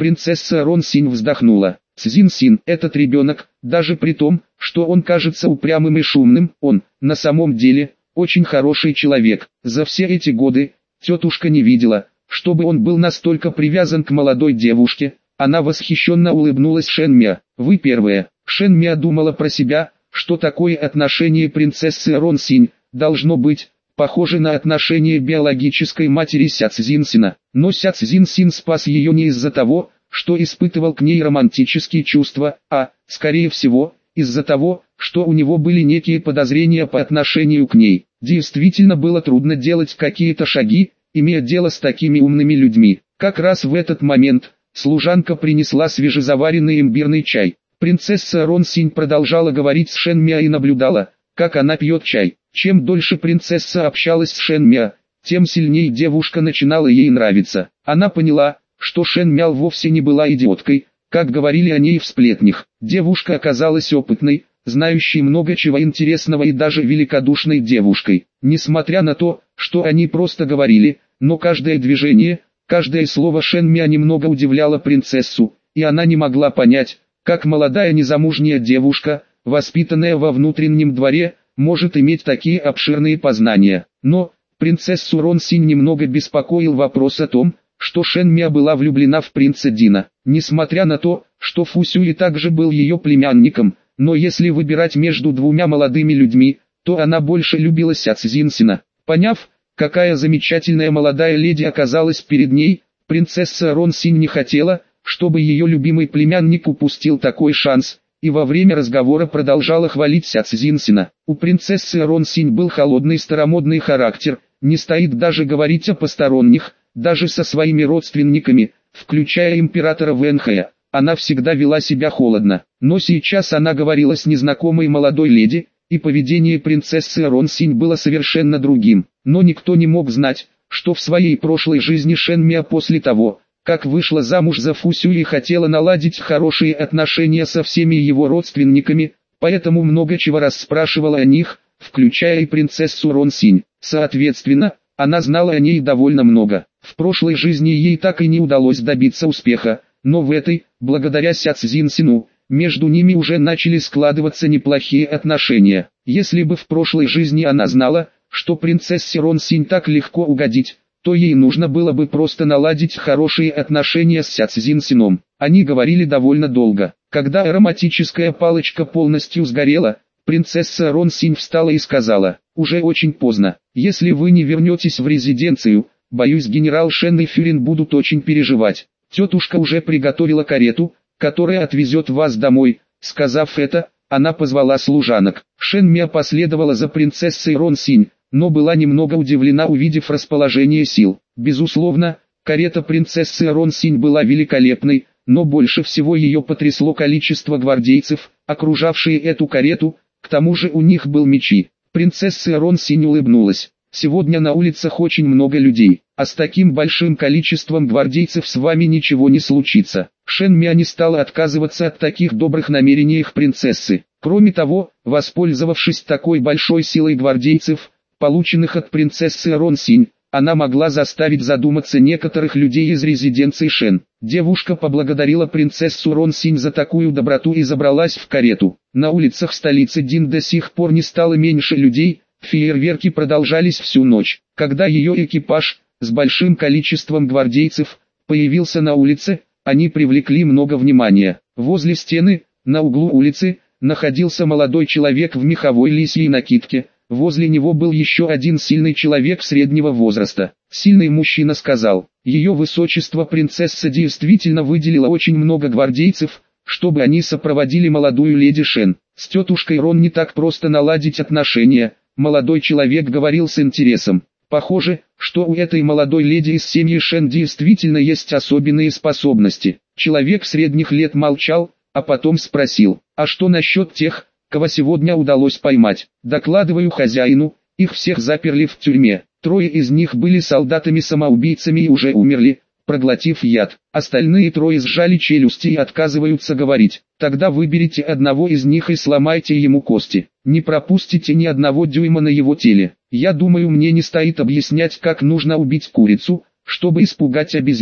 Принцесса Рон Синь вздохнула. Цзин Син, этот ребенок, даже при том, что он кажется упрямым и шумным, он, на самом деле, очень хороший человек. За все эти годы, тетушка не видела, чтобы он был настолько привязан к молодой девушке. Она восхищенно улыбнулась Шэн Мя. Вы первая. Шэн Мя думала про себя, что такое отношение принцессы Рон Синь должно быть похоже на отношение биологической матери Ся Цзин Сина. Но Ся Цзин Син спас ее не из-за того, что испытывал к ней романтические чувства, а, скорее всего, из-за того, что у него были некие подозрения по отношению к ней. Действительно было трудно делать какие-то шаги, имея дело с такими умными людьми. Как раз в этот момент служанка принесла свежезаваренный имбирный чай. Принцесса Рон Синь продолжала говорить с Шэн Мя и наблюдала, как она пьет чай. Чем дольше принцесса общалась с Шэн Мя, тем сильнее девушка начинала ей нравиться. Она поняла, что Шэн Мя вовсе не была идиоткой, как говорили о ней в сплетнях. Девушка оказалась опытной, знающей много чего интересного и даже великодушной девушкой. Несмотря на то, что они просто говорили, но каждое движение, каждое слово Шэн Мя немного удивляло принцессу, и она не могла понять, как молодая незамужняя девушка, воспитанная во внутреннем дворе, может иметь такие обширные познания. Но принцессу Рон Синь немного беспокоил вопрос о том, что Шэн Мя была влюблена в принца Дина. Несмотря на то, что Фу Сюй также был ее племянником, но если выбирать между двумя молодыми людьми, то она больше любила Ся Цзин Сина. Поняв, какая замечательная молодая леди оказалась перед ней, принцесса Рон Синь не хотела, чтобы ее любимый племянник упустил такой шанс, и во время разговора продолжала хвалить Ся Цзин Сина. У принцессы Рон Синь был холодный старомодный характер, не стоит даже говорить о посторонних, даже со своими родственниками, включая императора Вэнхэя, она всегда вела себя холодно. Но сейчас она говорила с незнакомой молодой леди, и поведение принцессы Рон Синь было совершенно другим. Но никто не мог знать, что в своей прошлой жизни Шэн Мя после того, как вышла замуж за Фу Сюй, хотела наладить хорошие отношения со всеми его родственниками, поэтому много чего расспрашивала о них, включая и принцессу Рон Синь. Соответственно, она знала о ней довольно много. В прошлой жизни ей так и не удалось добиться успеха, но в этой, благодаря Ся Цзин Сину, между ними уже начали складываться неплохие отношения. Если бы в прошлой жизни она знала, что принцессе Рон Синь так легко угодить, то ей нужно было бы просто наладить хорошие отношения с Ся Цзин Сином. Они говорили довольно долго. Когда ароматическая палочка полностью сгорела, принцесса Рон Синь встала и сказала: «Уже очень поздно. Если вы не вернетесь в резиденцию, боюсь, генерал Шэн и Фюрин будут очень переживать. Тетушка уже приготовила карету, которая отвезет вас домой». Сказав это, она позвала служанок. Шэн Мя последовала за принцессой Рон Синь, но была немного удивлена, увидев расположение сил. Безусловно, карета принцессы Рон Синь была великолепной, но больше всего ее потрясло количество гвардейцев, окружавшие эту карету, к тому же у них был мечи. Принцесса Рон Синь улыбнулась. «Сегодня на улицах очень много людей, а с таким большим количеством гвардейцев с вами ничего не случится». Шэн Мя не стала отказываться от таких добрых намерений принцессы. Кроме того, воспользовавшись такой большой силой гвардейцев, полученных от принцессы Рон Синь, она могла заставить задуматься некоторых людей из резиденции Шэн. Девушка поблагодарила принцессу Рон Синь за такую доброту и забралась в карету. На улицах столицы Дин до сих пор не стало меньше людей, фейерверки продолжались всю ночь. Когда ее экипаж, с большим количеством гвардейцев, появился на улице, они привлекли много внимания. Возле стены, на углу улицы, находился молодой человек в меховой лисьей накидке. Возле него был еще один сильный человек среднего возраста. Сильный мужчина сказал: «Ее высочество принцесса действительно выделила очень много гвардейцев, чтобы они сопроводили молодую леди Шэн. С тетушкой Рон не так просто наладить отношения». Молодой человек говорил с интересом. Похоже, что у этой молодой леди из семьи Шэн действительно есть особенные способности. Человек средних лет молчал, а потом спросил: «А что насчет тех, кого сегодня удалось поймать?» «Докладываю хозяину, их всех заперли в тюрьме. Трое из них были солдатами-самоубийцами и уже умерли, проглотив яд. Остальные трое сжали челюсти и отказываются говорить. Тогда выберите одного из них и сломайте ему кости. Не пропустите ни одного дюйма на его теле. Я думаю, мне не стоит объяснять, как нужно убить курицу, чтобы испугать обезьян».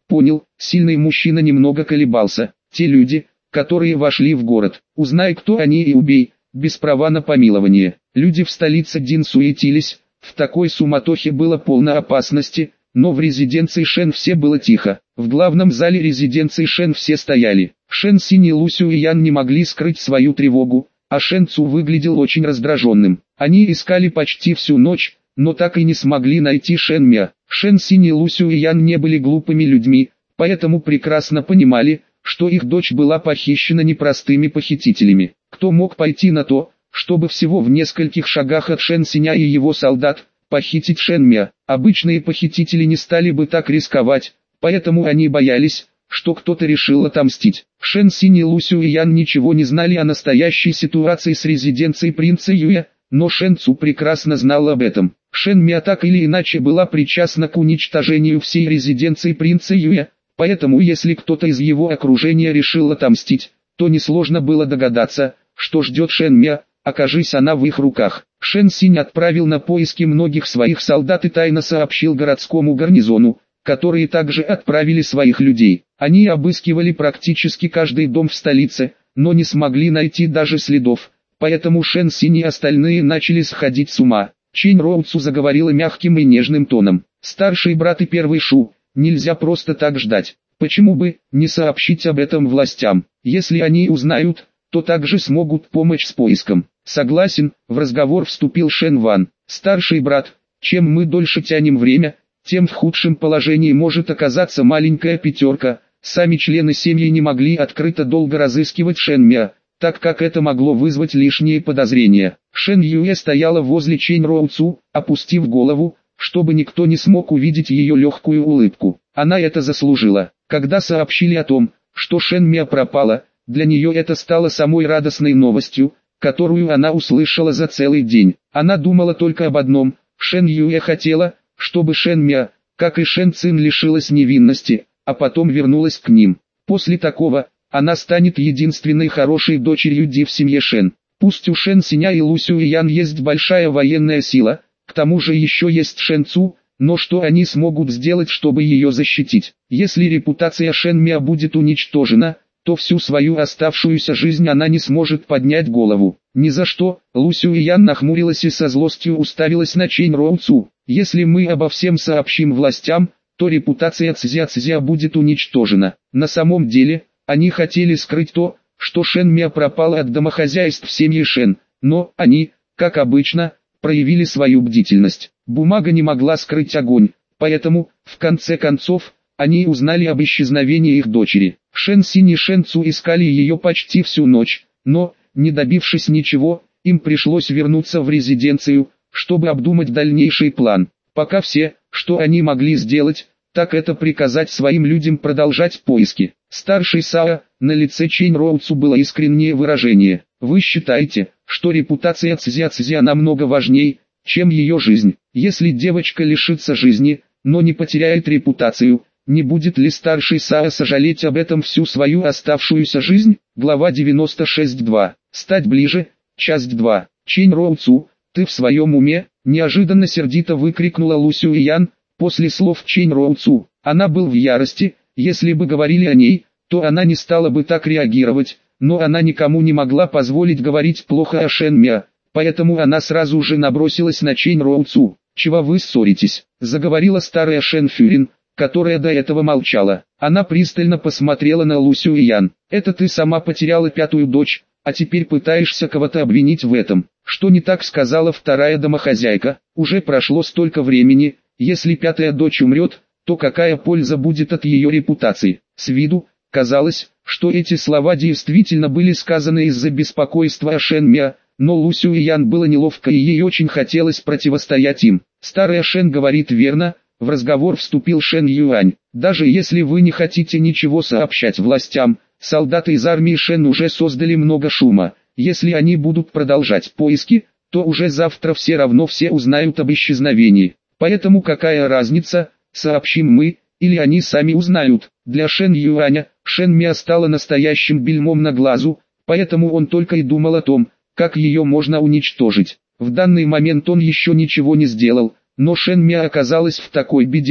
Понял, сильный мужчина немного колебался. Те люди, которые вошли в город, узнай, кто они, и убей, без права на помилование. Люди в столице Дин суетились, в такой суматохе было полно опасности, но в резиденции Шен все было тихо. В главном зале резиденции Шен все стояли. Шен Синь и Лу Сюэян не могли скрыть свою тревогу, а Шен Цу выглядел очень раздраженным. Они искали почти всю ночь, но так и не смогли найти Шен Мя. Шен Синь и Лу Сюэян не были глупыми людьми, поэтому прекрасно понимали, что их дочь была похищена непростыми похитителями. Кто мог пойти на то, чтобы всего в нескольких шагах от Шен Синя и его солдат похитить Шен Мя? Обычные похитители не стали бы так рисковать, поэтому они боялись, что кто-то решил отомстить. Шен Синь и Лу Сюэян ничего не знали о настоящей ситуации с резиденцией принца Юэ, но Шен Цу прекрасно знал об этом. Шен Мя так или иначе была причастна к уничтожению всей резиденции принца Юэ, поэтому если кто-то из его окружения решил отомстить, то несложно было догадаться, что ждет Шен Мя, окажись она в их руках. Шен Синь отправил на поиски многих своих солдат и тайно сообщил городскому гарнизону, которые также отправили своих людей. Они обыскивали практически каждый дом в столице, но не смогли найти даже следов, поэтому Шен Синь и остальные начали сходить с ума. Чэнь Роуцу заговорила мягким и нежным тоном. «Старший брат и первый Шу, нельзя просто так ждать. Почему бы не сообщить об этом властям? Если они узнают, то также смогут помочь с поиском». «Согласен», — в разговор вступил Шен Ван. «Старший брат, чем мы дольше тянем время, тем в худшем положении может оказаться маленькая пятерка». Сами члены семьи не могли открыто долго разыскивать Шен Мя, так как это могло вызвать лишние подозрения. Шен Юэ стояла возле Чэнь Роуцу, опустив голову, чтобы никто не смог увидеть ее легкую улыбку. Она это заслужила. Когда сообщили о том, что Шен Мя пропала, для нее это стало самой радостной новостью, которую она услышала за целый день. Она думала только об одном: Шен Юэ хотела, чтобы Шен Мя, как и Шен Цин, лишилась невинности, а потом вернулась к ним. После такого, она станет единственной хорошей дочерью Ди в семье Шен. Пусть у Шен Синя и Лу Сюэян есть большая военная сила, к тому же еще есть Шен Цу, но что они смогут сделать, чтобы ее защитить? Если репутация Шен Мя будет уничтожена, то всю свою оставшуюся жизнь она не сможет поднять голову. Ни за что. Лу Сюэян нахмурилась и со злостью уставилась на Чэнь Роуцу. Если мы обо всем сообщим властям, то репутация Цзя Цзя будет уничтожена. На самом деле, они хотели скрыть то, что Шен Мя пропала от домохозяйств семьи Шен, но они, как обычно, проявили свою бдительность. Бумага не могла скрыть огонь, поэтому, в конце концов, они узнали об исчезновении их дочери. Шен Синь и Шен Цу искали ее почти всю ночь, но, не добившись ничего, им пришлось вернуться в резиденцию, чтобы обдумать дальнейший план. Пока все, что они могли сделать, так это приказать своим людям продолжать поиски. Старший Сао, на лице Чэнь Роуцу было искреннее выражение. «Вы считаете, что репутация Цзя Цзя намного важнее, чем ее жизнь? Если девочка лишится жизни, но не потеряет репутацию, не будет ли старший Сао сожалеть об этом всю свою оставшуюся жизнь?» Глава девяносто шесть два. Стать ближе. Часть два. Чэнь Роуцу, ты в своем уме? Неожиданно сердито выкрикнула Лу Сюэян, после слов Чэнь Роуцу. Она был в ярости. Если бы говорили о ней, то она не стала бы так реагировать, но она никому не могла позволить говорить плохо о Шен Мя, поэтому она сразу же набросилась на Чэнь Роуцу. «Чего вы ссоритесь?» – заговорила старая Шен Фюрин, которая до этого молчала. Она пристально посмотрела на Лу Сюэян. «Это ты сама потеряла пятую дочь, а теперь пытаешься кого-то обвинить в этом. Что не так?» – сказала вторая домохозяйка. «Уже прошло столько времени, если пятая дочь умрет, то какая польза будет от ее репутации?» С виду казалось, что эти слова действительно были сказаны из-за беспокойства о Шен Мя, но Лу Сюэян было неловко и ей очень хотелось противостоять им. «Старая Шен говорит верно», — в разговор вступил Шен Юань. «Даже если вы не хотите ничего сообщать властям, солдаты из армии Шен уже создали много шума. Если они будут продолжать поиски, то уже завтра все равно все узнают об исчезновении. Поэтому какая разница, сообщим мы, или они сами узнают?» Для Шен Юаня, Шен Мя стала настоящим бельмом на глазу, поэтому он только и думал о том, как ее можно уничтожить. В данный момент он еще ничего не сделал, но Шен Мя оказалась в такой беде,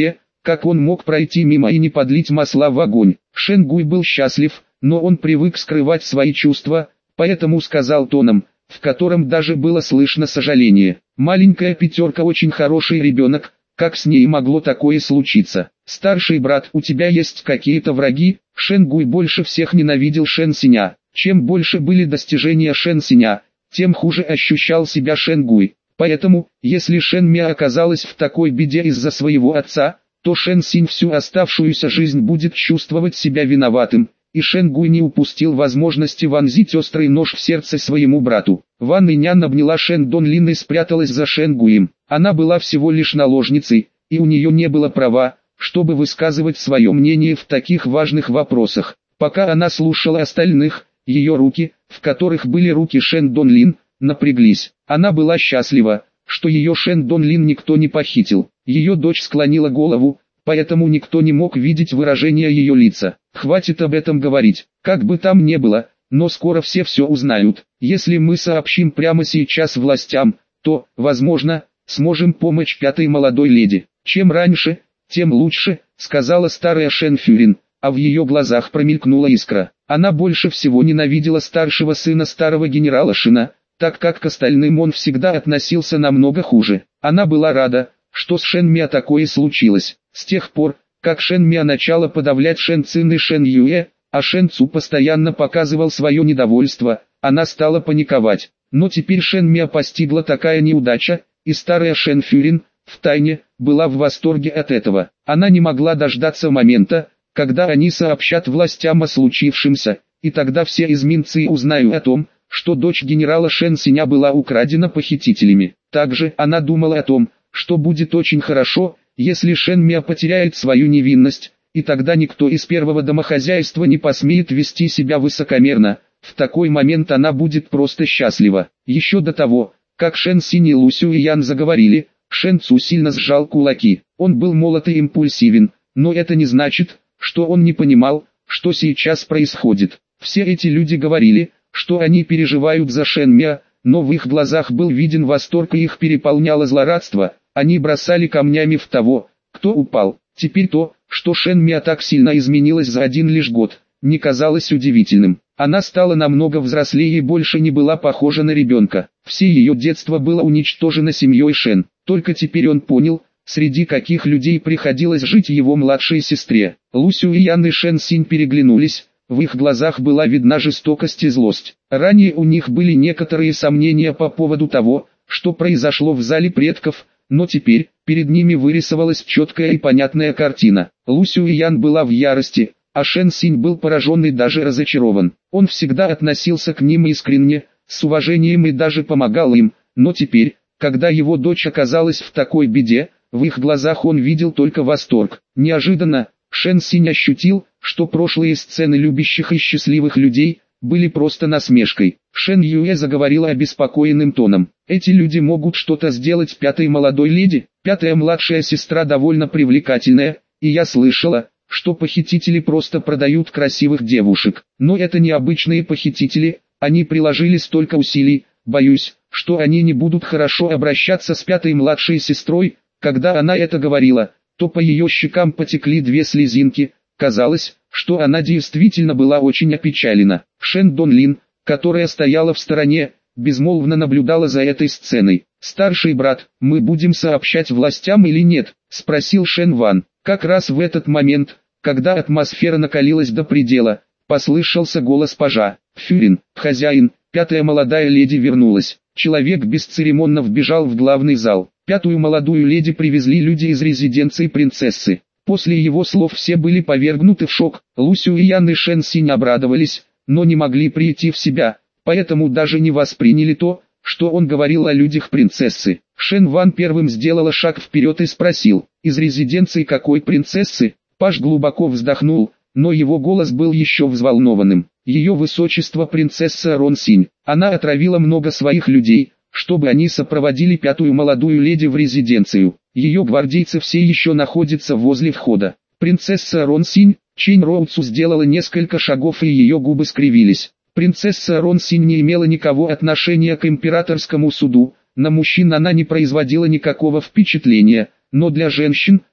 как он мог пройти мимо и не подлить масла в огонь. Шен Гуй был счастлив, но он привык скрывать свои чувства, поэтому сказал тоном, в котором даже было слышно сожаление: «Маленькая пятерка очень хороший ребенок, как с ней могло такое случиться? Старший брат, у тебя есть какие-то враги?» Шен Гуй больше всех ненавидел Шен Синя. Чем больше были достижения Шен Синя, тем хуже ощущал себя Шен Гуй. Поэтому, если Шен Мя оказалась в такой беде из-за своего отца, то Шен Синь всю оставшуюся жизнь будет чувствовать себя виноватым, и Шен Гуй не упустил возможности вонзить острый нож в сердце своему брату. Ван Инян обняла Шен Дон Лин и спряталась за Шен Гуем. Она была всего лишь наложницей, и у нее не было права, чтобы высказывать свое мнение в таких важных вопросах. Пока она слушала остальных, ее руки, в которых были руки Шен Дон Лин, напряглись. Она была счастлива, что ее Шен Дон Лин никто не похитил. Ее дочь склонила голову, поэтому никто не мог видеть выражение ее лица. Хватит об этом говорить. Как бы там ни было, но скоро все все узнают. Если мы сообщим прямо сейчас властям, то, возможно, сможем помочь пятой молодой леди. Чем раньше, тем лучше, сказала старая Шен Фюрин, а в ее глазах промелькнула искра. Она больше всего ненавидела старшего сына старого генерала Шина, так как к остальным он всегда относился намного хуже. Она была рада, что с Шен Мя такое случилось. С тех пор, как Шен Мя начала подавлять Шен Цин и Шен Юэ, а Шен Цу постоянно показывал свое недовольство, она стала паниковать. Но теперь Шен Мя постигла такая неудача, и старая Шен Фюрин, втайне, была в восторге от этого. Она не могла дождаться момента, когда они сообщат властям о случившемся, и тогда все из Минцы узнают о том, что дочь генерала Шен Синя была украдена похитителями. Также она думала о том, что будет очень хорошо, если Шен Мя потеряет свою невинность, и тогда никто из первого домохозяйства не посмеет вести себя высокомерно. В такой момент она будет просто счастлива. Еще до того, как Шен Синь и Лу Сюэян заговорили, Шен Цу сильно сжал кулаки. Он был молод и импульсивен, но это не значит, что он не понимал, что сейчас происходит. Все эти люди говорили, что они переживают за Шен Мя, но в их глазах был виден восторг и их переполняло злорадство. Они бросали камнями в того, кто упал. Теперь то, что Шен Мя так сильно изменилась за один лишь год, не казалось удивительным. Она стала намного взрослее и больше не была похожа на ребенка. Все ее детство было уничтожено семьей Шен. Только теперь он понял, среди каких людей приходилось жить его младшей сестре. Лу Сюэян и Шен Синь переглянулись, в их глазах была видна жестокость и злость. Ранее у них были некоторые сомнения по поводу того, что произошло в зале предков, но теперь, перед ними вырисовалась четкая и понятная картина. Лу Сюэян была в ярости, а Шен Синь был поражен и даже разочарован. Он всегда относился к ним искренне, с уважением и даже помогал им, но теперь, когда его дочь оказалась в такой беде, в их глазах он видел только восторг. Неожиданно, Шен Синь ощутил, что прошлые сцены любящих и счастливых людей были просто насмешкой. Шен Юэ заговорила обеспокоенным тоном. «Эти люди могут что-то сделать пятой молодой леди? Пятая младшая сестра довольно привлекательная, и я слышала, что похитители просто продают красивых девушек. Но это не обычные похитители, они приложили столько усилий, боюсь, что они не будут хорошо обращаться с пятой младшей сестрой». Когда она это говорила, то по ее щекам потекли две слезинки. Казалось, что она действительно была очень опечалена. Шен Дон Лин, которая стояла в стороне, безмолвно наблюдала за этой сценой. «Старший брат, мы будем сообщать властям или нет?» – спросил Шен Ван. Как раз в этот момент, когда атмосфера накалилась до предела, послышался голос пажа. «Фюрин, хозяин, пятая молодая леди вернулась». Человек бесцеремонно вбежал в главный зал. Пятую молодую леди привезли люди из резиденции принцессы. После его слов все были повергнуты в шок. Лу Сюэян и Шен Синь обрадовались, но не могли прийти в себя, поэтому даже не восприняли то, что он говорил о людях принцессы. Шен Ван первым сделала шаг вперед и спросил: «Из резиденции какой принцессы?» Паж глубоко вздохнул, но его голос был еще взволнованным. «Ее высочество принцесса Рон Синь. Она отравила много своих людей, чтобы они сопроводили пятую молодую леди в резиденцию. Ее гвардейцы все еще находятся возле входа». Принцесса Рон Синь. Чэнь Роуцу сделала несколько шагов и ее губы скривились. Принцесса Рон Синь не имела никакого отношения к императорскому суду, на мужчин она не производила никакого впечатления, но для женщин,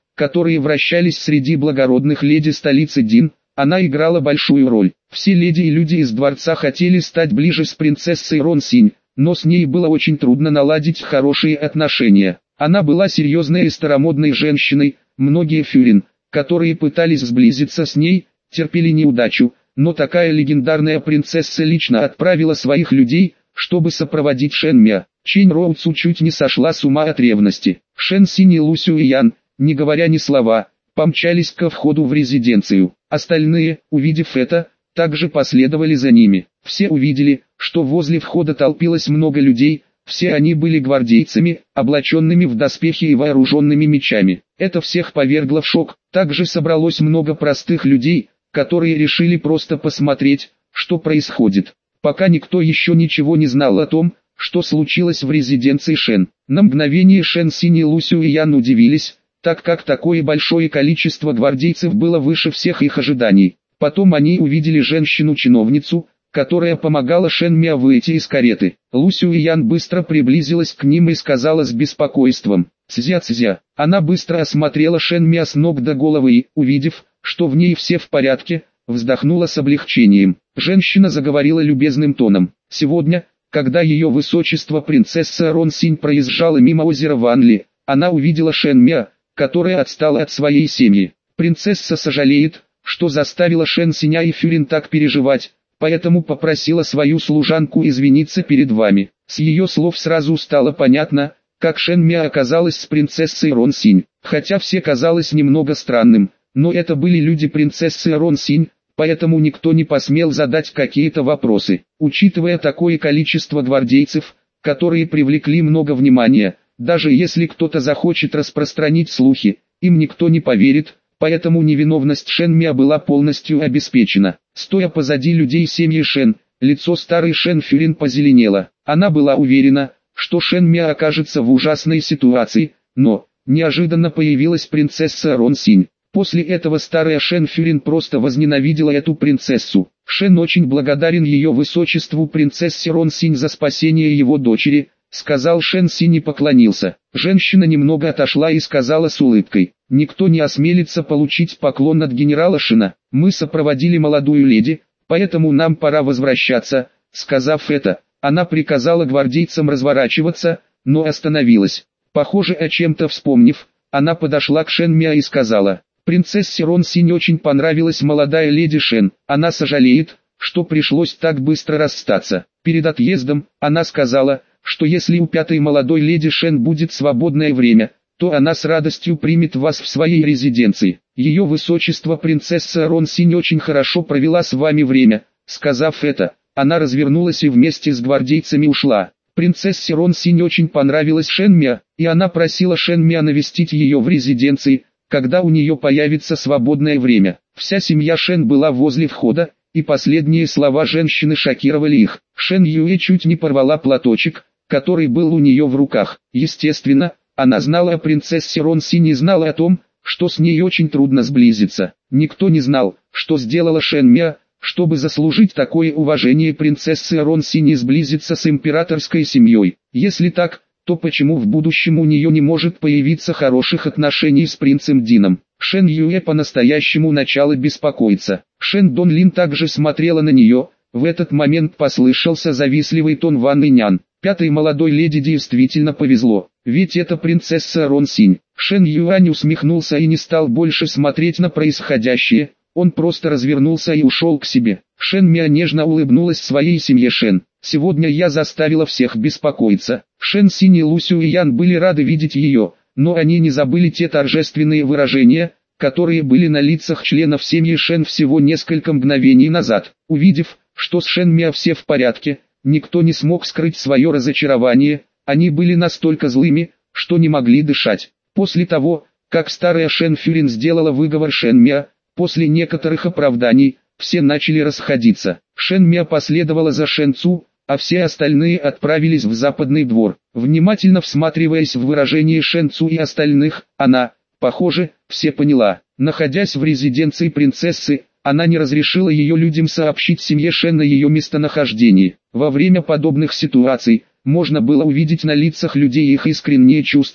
которые вращались среди благородных леди столицы Дин. Она играла большую роль. Все леди и люди из дворца хотели стать ближе с принцессой Рон Синь, но с ней было очень трудно наладить хорошие отношения. Она была серьезной и старомодной женщиной, многие фюрин, которые пытались сблизиться с ней, терпели неудачу, но такая легендарная принцесса лично отправила своих людей, чтобы сопроводить Шэн Мя. Чэнь Роуцу чуть не сошла с ума от ревности. Шэн Синь и Лу Сюэян, не говоря ни слова, помчались ко входу в резиденцию. Остальные, увидев это, также последовали за ними. Все увидели, что возле входа толпилось много людей, все они были гвардейцами, облаченными в доспехи и вооруженными мечами. Это всех повергло в шок. Также собралось много простых людей, которые решили просто посмотреть, что происходит. Пока никто еще ничего не знал о том, что случилось в резиденции Шэн. На мгновение Шэн Синь и Лу Сюэян удивились, так как такое большое количество гвардейцев было выше всех их ожиданий. Потом они увидели женщину-чиновницу, которая помогала Шэн Мя выйти из кареты. Лу Сюэян быстро приблизилась к ним и сказала с беспокойством: «Цзя-цзя». Она быстро осмотрела Шэн Мя с ног до головы и, увидев, что в ней все в порядке, вздохнула с облегчением. Женщина заговорила любезным тоном. Сегодня, когда ее высочество принцесса Рон Синь проезжала мимо озера Ванли, она увидела Шэн Мя, которая отстала от своей семьи. Принцесса сожалеет, что заставила Шэн Синя и Фюрин так переживать, поэтому попросила свою служанку извиниться перед вами. С ее слов сразу стало понятно, как Шэн Мя оказалась с принцессой Рон Синь. Хотя все казалось немного странным, но это были люди принцессы Рон Синь, поэтому никто не посмел задать какие-то вопросы. Учитывая такое количество гвардейцев, которые привлекли много внимания, даже если кто-то захочет распространить слухи, им никто не поверит, поэтому невиновность Шэн Мя была полностью обеспечена. Стоя позади людей семьи Шэн, лицо старой Шэн Фюрин позеленело. Она была уверена, что Шэн Мя окажется в ужасной ситуации, но неожиданно появилась принцесса Рон Синь. После этого старая Шэн Фюрин просто возненавидела эту принцессу. Шэн очень благодарен ее высочеству принцессе Рон Синь за спасение его дочери, сказал Шэн Синь и поклонился. Женщина немного отошла и сказала с улыбкой: «Никто не осмелится получить поклон от генерала Шэна. Мы сопроводили молодую леди, поэтому нам пора возвращаться». Сказав это, она приказала гвардейцам разворачиваться, но остановилась. Похоже, о чем-то вспомнив, она подошла к Шэн Мя и сказала: «Принцессе Рон Синь очень понравилась молодая леди Шэн. Она сожалеет, что пришлось так быстро расстаться». Перед отъездом, она сказала, что если у пятой молодой леди Шэн будет свободное время, то она с радостью примет вас в своей резиденции. Ее высочество принцесса Рон Синь очень хорошо провела с вами время. Сказав это, она развернулась и вместе с гвардейцами ушла. Принцессе Рон Синь очень понравилась Шэн Мя, и она просила Шэн Мя навестить ее в резиденции, когда у нее появится свободное время. Вся семья Шэн была возле входа, и последние слова женщины шокировали их. Шэн Юэ чуть не порвала платочек, который был у нее в руках. Естественно, она знала о принцессе Рон Синь и знала о том, что с ней очень трудно сблизиться. Никто не знал, что сделала Шэн Мя, чтобы заслужить такое уважение принцессы Рон Синь и сблизиться с императорской семьей. Если так, то почему в будущем у нее не может появиться хороших отношений с принцем Дином? Шэн Юэ по-настоящему начала беспокоиться. Шэн Дон Лин также смотрела на нее. В этот момент послышался завистливый тон Ван Инян. Пятой молодой леди действительно повезло, ведь это принцесса Рон Синь. Шэн Юань усмехнулся и не стал больше смотреть на происходящее, он просто развернулся и ушел к себе. Шэн Мя нежно улыбнулась своей семье Шэн. «Сегодня я заставила всех беспокоиться». Шэн Синь и Лу Сюэян были рады видеть ее, но они не забыли те торжественные выражения, которые были на лицах членов семьи Шэн всего несколько мгновений назад. Увидев, что с Шэн Мя все в порядке, никто не смог скрыть свое разочарование, они были настолько злыми, что не могли дышать. После того, как старая Шэн Фюрин сделала выговор Шэн Мя, после некоторых оправданий, все начали расходиться. Шэн Мя последовала за Шэн Цу, а все остальные отправились в западный двор. Внимательно всматриваясь в выражение Шэн Цу и остальных, она, похоже, все поняла. Находясь в резиденции принцессы, она не разрешила ее людям сообщить семье Шэн о ее местонахождении. Во время подобных ситуаций, можно было увидеть на лицах людей их искренние чувства,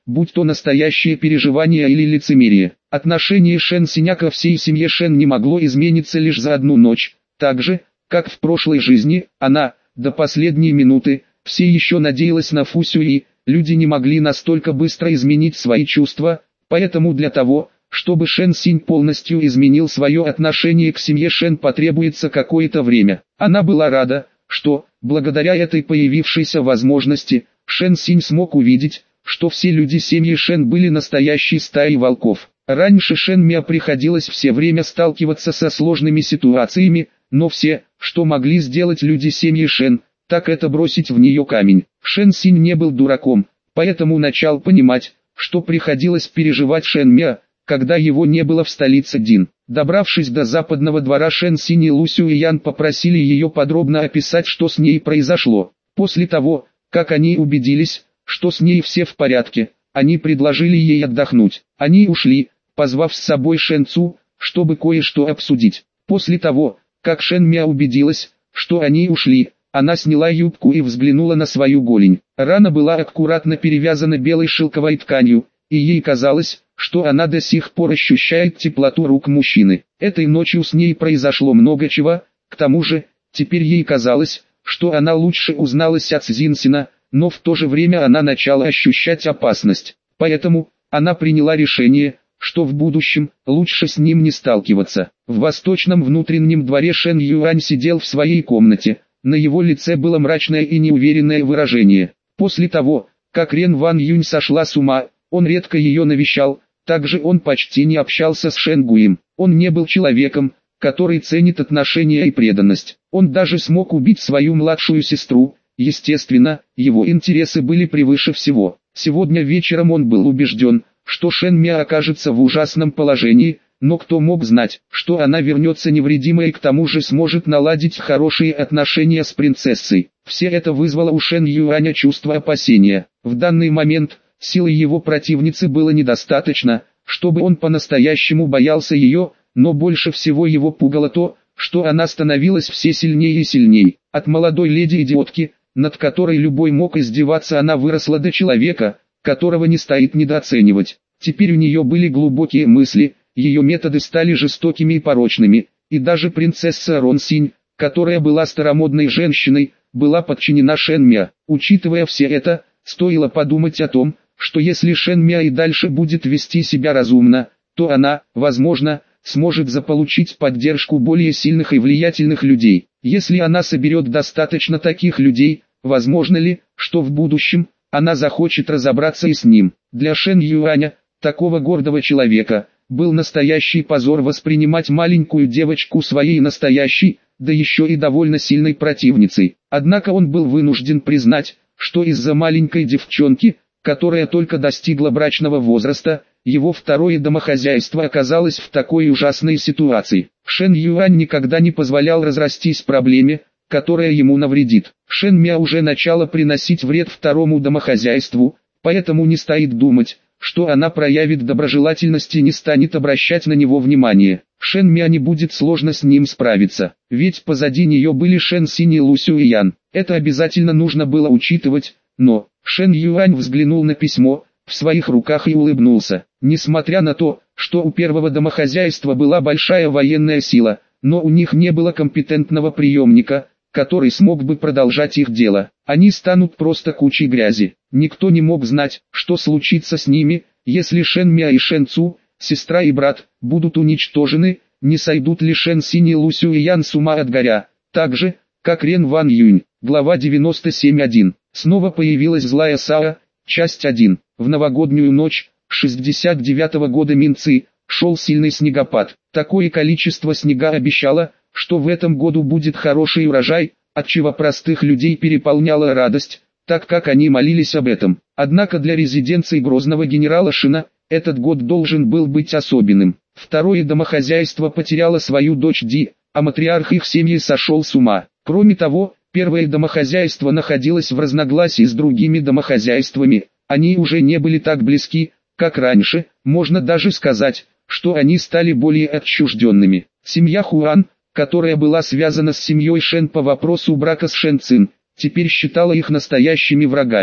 будь то настоящее переживание или лицемерие. Отношение Шэн Синя ко всей семье Шэн не могло измениться лишь за одну ночь. Так же, как в прошлой жизни, она, до последней минуты, все еще надеялась на Фу Сюи. Люди не могли настолько быстро изменить свои чувства, поэтому для того, чтобы Шэн Синь полностью изменил свое отношение к семье Шэн, потребуется какое-то время. Она была рада, что, благодаря этой появившейся возможности, Шэн Синь смог увидеть, что все люди семьи Шэн были настоящей стаей волков. Раньше Шэн Мя приходилось все время сталкиваться со сложными ситуациями, но все, что могли сделать люди семьи Шэн, так это бросить в нее камень. Шэн Синь не был дураком, поэтому начал понимать, что приходилось переживать Шэн Мя, когда его не было в столице Дин. Добравшись до западного двора, Шэн Синь и Лу Сюэян попросили ее подробно описать, что с ней произошло. После того, как они убедились, что с ней все в порядке, они предложили ей отдохнуть. Они ушли, позвав с собой Шэн Цу, чтобы кое-что обсудить. После того, как Шэн Мя убедилась, что они ушли, она сняла юбку и взглянула на свою голень. Рана была аккуратно перевязана белой шелковой тканью, и ей казалось, что она до сих пор ощущает теплоту рук мужчины. Этой ночью с ней произошло много чего, к тому же, теперь ей казалось, что она лучше узнала Ся Цзинсина, но в то же время она начала ощущать опасность. Поэтому, она приняла решение, что в будущем лучше с ним не сталкиваться. В восточном внутреннем дворе Шэн Юань сидел в своей комнате, на его лице было мрачное и неуверенное выражение. После того, как Рен Ван Юнь сошла с ума, он редко ее навещал, также он почти не общался с Шэн Гуем. Он не был человеком, который ценит отношения и преданность. Он даже смог убить свою младшую сестру. Естественно, его интересы были превыше всего. Сегодня вечером он был убежден, что Шэн Мя окажется в ужасном положении, но кто мог знать, что она вернется невредимой и к тому же сможет наладить хорошие отношения с принцессой. Все это вызвало у Шэн Юаня чувство опасения. В данный момент, силы его противницы было недостаточно, чтобы он по-настоящему боялся ее, но больше всего его пугало то, что она становилась все сильнее и сильнее. От молодой леди-идиотки, над которой любой мог издеваться, она выросла до человека, которого не стоит недооценивать. Теперь у нее были глубокие мысли, ее методы стали жестокими и порочными, и даже принцесса Рон Синь, которая была старомодной женщиной, была подчинена Шэн Мя. Учитывая все это, стоило подумать о том, что если Шэн Мя и дальше будет вести себя разумно, то она, возможно, сможет заполучить поддержку более сильных и влиятельных людей. Если она соберет достаточно таких людей, возможно ли, что в будущем, она захочет разобраться и с ним. Для Шэн Юаня, такого гордого человека, был настоящий позор воспринимать маленькую девочку своей настоящей, да еще и довольно сильной противницей. Однако он был вынужден признать, что из-за маленькой девчонки, которая только достигла брачного возраста, его второе домохозяйство оказалось в такой ужасной ситуации. Шэн Юань никогда не позволял разрастись проблеме, которая ему навредит. Шэн Мя уже начала приносить вред второму домохозяйству, поэтому не стоит думать, что она проявит доброжелательность и не станет обращать на него внимание. Шэн Мя не будет сложно с ним справиться, ведь позади нее были Шэн Синь и Лу Сюэян. Это обязательно нужно было учитывать, но Шэн Юань взглянул на письмо в своих руках и улыбнулся. Несмотря на то, что у первого домохозяйства была большая военная сила, но у них не было компетентного приемника, который смог бы продолжать их дело. Они станут просто кучей грязи. Никто не мог знать, что случится с ними, если Шэн Мя и Шэн Цу, сестра и брат, будут уничтожены, не сойдут ли Шэн Синь и Лу Сюэян с ума от горя, так же, как Рен Ван Юнь. Глава девяносто семь один. Снова появилась злая Сао, часть один. В новогоднюю ночь, шестьдесят девятого года Минцы, шел сильный снегопад. Такое количество снега обещало, что в этом году будет хороший урожай, отчего простых людей переполняла радость, так как они молились об этом. Однако для резиденции грозного генерала Шина, этот год должен был быть особенным. Второе домохозяйство потеряло свою дочь Ди, а матриарх их семьи сошел с ума. Кроме того, первое домохозяйство находилось в разногласии с другими домохозяйствами, они уже не были так близки, как раньше, можно даже сказать, что они стали более отчужденными. Семья Хуан, которая была связана с семьей Шэн по вопросу брака с Шэн Цин, теперь считала их настоящими врагами.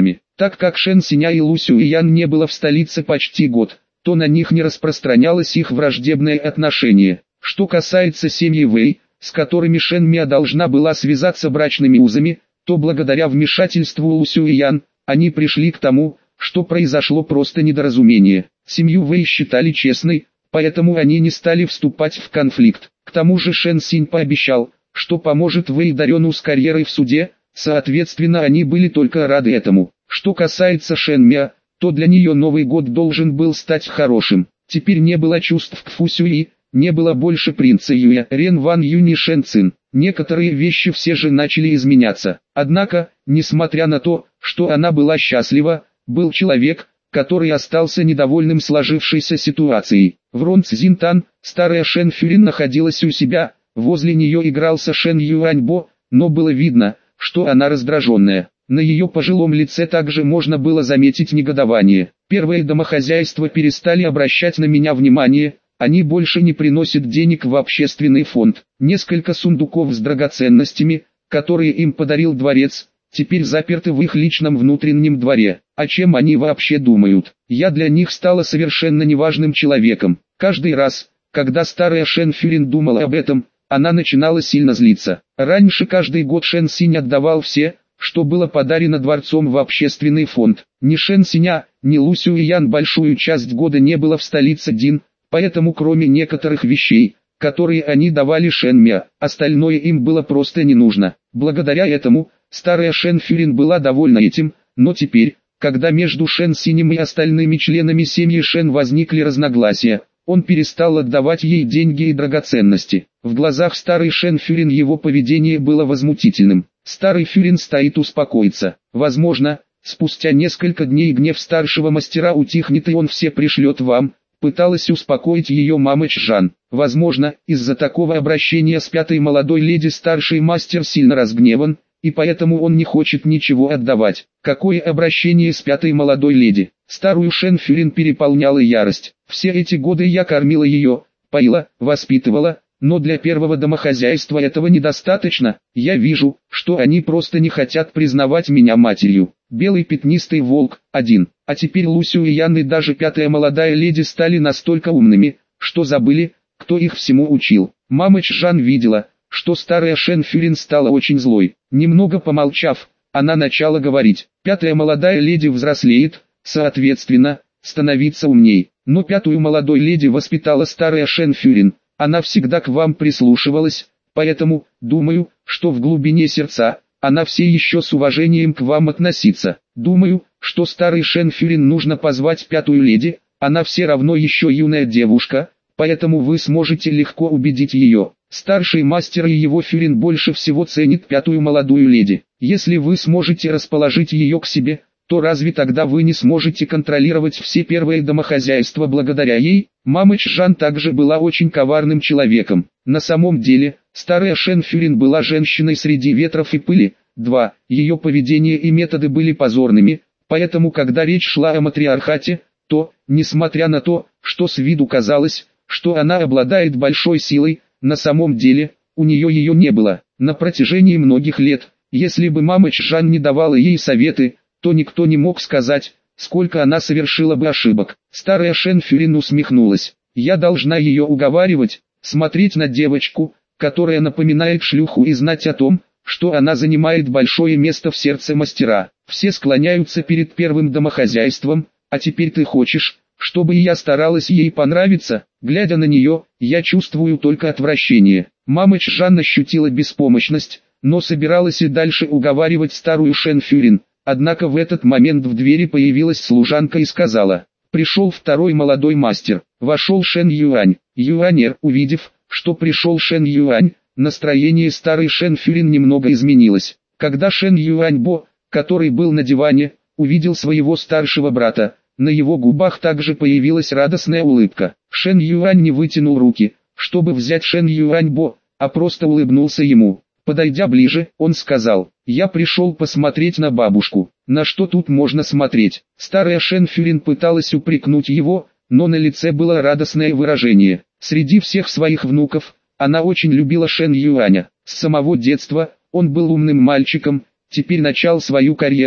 Так как Шэн Синя и Лу Сюэян не было в столице почти год, то на них не распространялось их враждебное отношение. Что касается семьи Вэй, с которыми Шэн Мя должна была связаться брачными узами, то благодаря вмешательству Лу Сюэян, они пришли к тому, что произошло просто недоразумение. Семью Вэй считали честной, поэтому они не стали вступать в конфликт. К тому же Шэн Синь пообещал, что поможет Вэй Дарену с карьерой в суде, соответственно они были только рады этому. Что касается Шэн Мя, то для нее Новый год должен был стать хорошим. Теперь не было чувств к Фу Сюи, не было больше принца Юя, Рен Ван Юнь и Шэн Цин. Некоторые вещи все же начали изменяться. Однако, несмотря на то, что она была счастлива, был человек, который остался недовольным сложившейся ситуацией. В Рон Цзинтан, старая Шэн Фюрин находилась у себя, возле нее игрался Шэн Юаньбо, но было видно, что она раздраженная. На ее пожилом лице также можно было заметить негодование. Первые домохозяйства перестали обращать на меня внимание, они больше не приносят денег в общественный фонд. Несколько сундуков с драгоценностями, которые им подарил дворец, теперь заперты в их личном внутреннем дворе. О чем они вообще думают? Я для них стала совершенно неважным человеком. Каждый раз, когда старая Шэн Фюрин думала об этом, она начинала сильно злиться. Раньше каждый год Шэн Синь отдавал все, что было подарено дворцом в общественный фонд. Ни Шэн Синя, ни Лу Сюэян большую часть года не было в столице Дин, поэтому кроме некоторых вещей, которые они давали Шэн Мя, остальное им было просто не нужно. Благодаря этому, старая Шэн Фюрин была довольна этим, но теперь, когда между Шэн Синем и остальными членами семьи Шэн возникли разногласия, он перестал отдавать ей деньги и драгоценности. В глазах старой Шэн Фюрин его поведение было возмутительным. Старый Фюрин стоит успокоиться. Возможно, спустя несколько дней гнев старшего мастера утихнет и он все пришлет вам, пыталась успокоить ее мама Чжан. Возможно, из-за такого обращения с пятой молодой леди старший мастер сильно разгневан, и поэтому он не хочет ничего отдавать. Какое обращение с пятой молодой леди? Старую Шэн Фюрин переполняла ярость. Все эти годы я кормила ее, поила, воспитывала, но для первого домохозяйства этого недостаточно. Я вижу, что они просто не хотят признавать меня матерью. Белый пятнистый волк, один. А теперь Лу Сюэян и даже пятая молодая леди стали настолько умными, что забыли, кто их всему учил. Мама Чжан видела, что старая Шэн Фюрин стала очень злой. Немного помолчав, она начала говорить. Пятая молодая леди взрослеет, соответственно, становится умней. Но пятую молодой леди воспитала старая Шэн Фюрин. Она всегда к вам прислушивалась, поэтому, думаю, что в глубине сердца, она все еще с уважением к вам относится. Думаю, что старой Шэн Фюрин нужно позвать пятую леди, она все равно еще юная девушка, поэтому вы сможете легко убедить ее. Старший мастер и его Фюрин больше всего ценит пятую молодую леди. Если вы сможете расположить ее к себе, то разве тогда вы не сможете контролировать все первые домохозяйства благодаря ей? Мама Чжан также была очень коварным человеком. На самом деле, старая Шэн Фюрин была женщиной среди ветров и пыли. два. Ее поведение и методы были позорными, поэтому когда речь шла о матриархате, то, несмотря на то, что с виду казалось, что она обладает большой силой, на самом деле, у нее ее не было. На протяжении многих лет, если бы мама Чжан не давала ей советы, то никто не мог сказать, сколько она совершила бы ошибок. Старая Шэн Фюрин усмехнулась. Я должна ее уговаривать, смотреть на девочку, которая напоминает шлюху и знать о том, что она занимает большое место в сердце мастера. Все склоняются перед первым домохозяйством, а теперь ты хочешь, чтобы я старалась ей понравиться? Глядя на нее, я чувствую только отвращение. Мама Чжан ощутила беспомощность, но собиралась и дальше уговаривать старую Шэн Фюрин. Однако в этот момент в двери появилась служанка и сказала: «Пришел второй молодой мастер». Вошел Шэн Юань. Юанер, увидев, что пришел Шэн Юань, настроение старой Шэн Фюрин немного изменилось. Когда Шэн Юаньбо, который был на диване, увидел своего старшего брата, на его губах также появилась радостная улыбка. Шэн Юань не вытянул руки, чтобы взять Шэн Юаньбо, а просто улыбнулся ему. Подойдя ближе, он сказал: «Я пришел посмотреть на бабушку». На что тут можно смотреть? Старая Шэн Фюрин пыталась упрекнуть его, но на лице было радостное выражение. Среди всех своих внуков, она очень любила Шэн Юаня. С самого детства, он был умным мальчиком, теперь начал свою карьеру,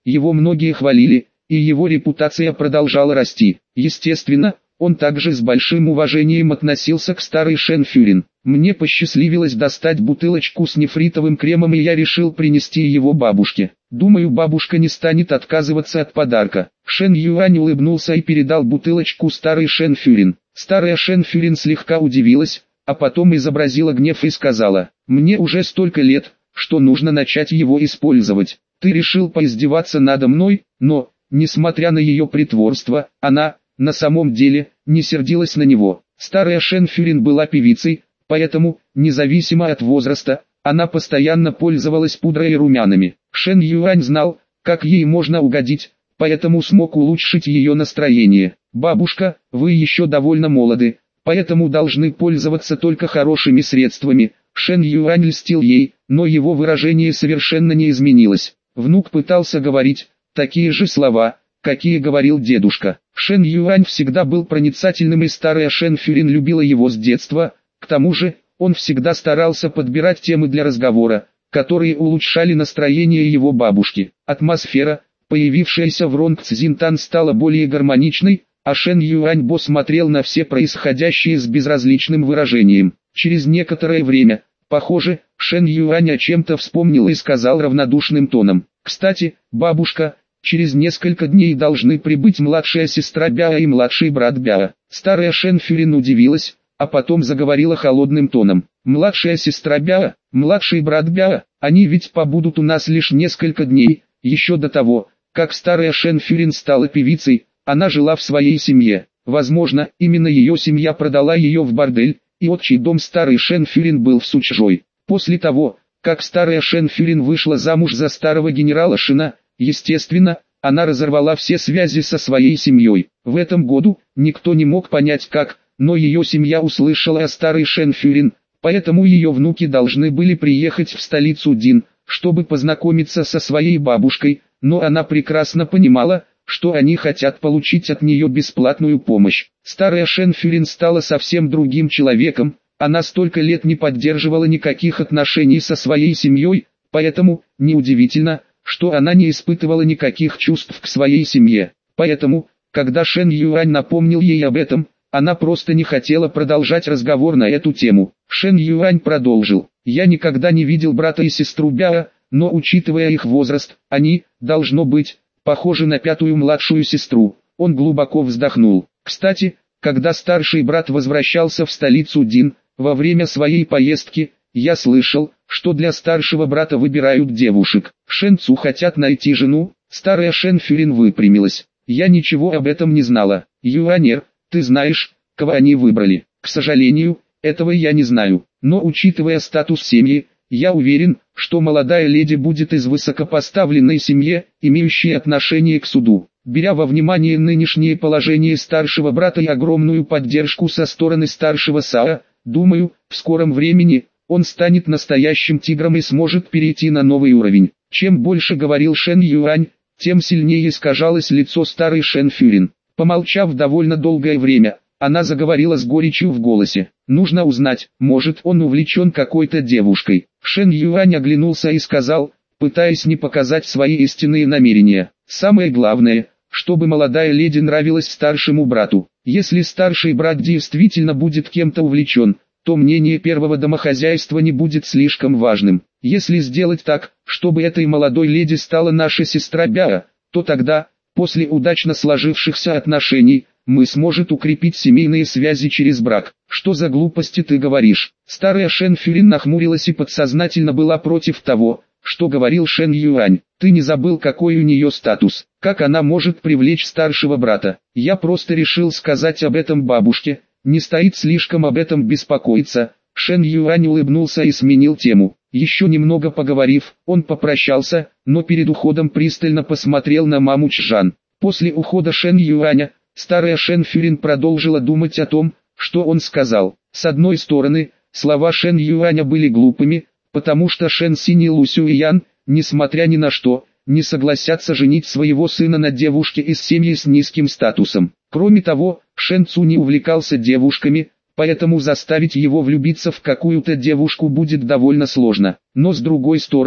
его многие хвалили, и его репутация продолжала расти. Естественно, он также с большим уважением относился к старой Шен Фюрин. Мне посчастливилось достать бутылочку с нефритовым кремом, и я решил принести его бабушке. Думаю, бабушка не станет отказываться от подарка. Шен Юань улыбнулся и передал бутылочку старой Шен Фюрин. Старая Шен Фюрин слегка удивилась, а потом изобразила гнев и сказала: «Мне уже столько лет, что нужно начать его использовать. Ты решил поиздеваться надо мной?» Но, несмотря на ее притворство, она, на самом деле, не сердилась на него. Старая Шен Фюрин была певицей, поэтому, независимо от возраста, она постоянно пользовалась пудрой и румянами. Шен Юань знал, как ей можно угодить, поэтому смог улучшить ее настроение. «Бабушка, вы еще довольно молоды, поэтому должны пользоваться только хорошими средствами». Шен Юань льстил ей, но его выражение совершенно не изменилось. Внук пытался говорить такие же слова, какие говорил дедушка. Шен Юань всегда был проницательным, и старая Шен Фюрин любила его с детства. К тому же, он всегда старался подбирать темы для разговора, которые улучшали настроение его бабушки. Атмосфера, появившаяся в Ронг Цзинтан, стала более гармоничной, а Шен Юаньбо смотрел на все происходящее с безразличным выражением. Через некоторое время, похоже, Шен Юань о чем-то вспомнил и сказал равнодушным тоном: «Кстати, бабушка, через несколько дней должны прибыть младшая сестра Бяо и младший брат Бяо». Старая Шен Фюрин удивилась, а потом заговорила холодным тоном: «Младшая сестра Бяо, младший брат Бяо, они ведь побудут у нас лишь несколько дней». Еще до того, как старая Шен Фюрин стала певицей, она жила в своей семье. Возможно, именно ее семья продала ее в бордель, и отчий дом старой Шен Фюрин был в Сучжой. После того, как старая Шен Фюрин вышла замуж за старого генерала Шина, естественно, она разорвала все связи со своей семьей. В этом году никто не мог понять как, но ее семья услышала о старой Шен Фюрин, поэтому ее внуки должны были приехать в столицу Дин, чтобы познакомиться со своей бабушкой, но она прекрасно понимала, что они хотят получить от нее бесплатную помощь. Старая Шен Фюрин стала совсем другим человеком, она столько лет не поддерживала никаких отношений со своей семьей, поэтому, неудивительно, что она не испытывала никаких чувств к своей семье. Поэтому, когда Шен Юань напомнил ей об этом, она просто не хотела продолжать разговор на эту тему. Шен Юань продолжил: «Я никогда не видел брата и сестру Бяо, но учитывая их возраст, они, должно быть, похожи на пятую младшую сестру». Он глубоко вздохнул. Кстати, когда старший брат возвращался в столицу Дин, во время своей поездки, я слышал, что для старшего брата выбирают девушек. Шен Цу хотят найти жену. Старая Шен Фюрин выпрямилась. «Я ничего об этом не знала. Юанер, ты знаешь, кого они выбрали?» «К сожалению, этого я не знаю, но учитывая статус семьи, я уверен, что молодая леди будет из высокопоставленной семьи, имеющей отношение к суду». Беря во внимание нынешнее положение старшего брата и огромную поддержку со стороны старшего Саа, думаю, в скором времени он станет настоящим тигром и сможет перейти на новый уровень. Чем больше говорил Шен Юань, тем сильнее искажалось лицо старой Шен Фюрин. Помолчав довольно долгое время, она заговорила с горечью в голосе: «Нужно узнать, может, он увлечен какой-то девушкой». Шен Юань оглянулся и сказал, пытаясь не показать свои истинные намерения: «Самое главное, чтобы молодая леди нравилась старшему брату. Если старший брат действительно будет кем-то увлечен, то мнение первого домохозяйства не будет слишком важным. Если сделать так, чтобы этой молодой леди стала наша сестра Бяо, то тогда, после удачно сложившихся отношений, мы сможем укрепить семейные связи через брак». «Что за глупости ты говоришь?» Старая Шен Фюрин нахмурилась и подсознательно была против того, что говорил Шен Юань. «Ты не забыл, какой у нее статус? Как она может привлечь старшего брата? Я просто решил сказать об этом бабушке, не стоит слишком об этом беспокоиться». Шен Юань улыбнулся и сменил тему. Еще немного поговорив, он попрощался, но перед уходом пристально посмотрел на маму Чжан. После ухода Шен Юаня, старая Шен Фюрин продолжила думать о том, что он сказал. С одной стороны, слова Шен Юаня были глупыми, потому что Шен Синь и Лу Сюэян, несмотря ни на что, не согласятся женить своего сына на девушке из семьи с низким статусом. Кроме того, Шен Цу не увлекался девушками, поэтому заставить его влюбиться в какую-то девушку будет довольно сложно. Но с другой стороны,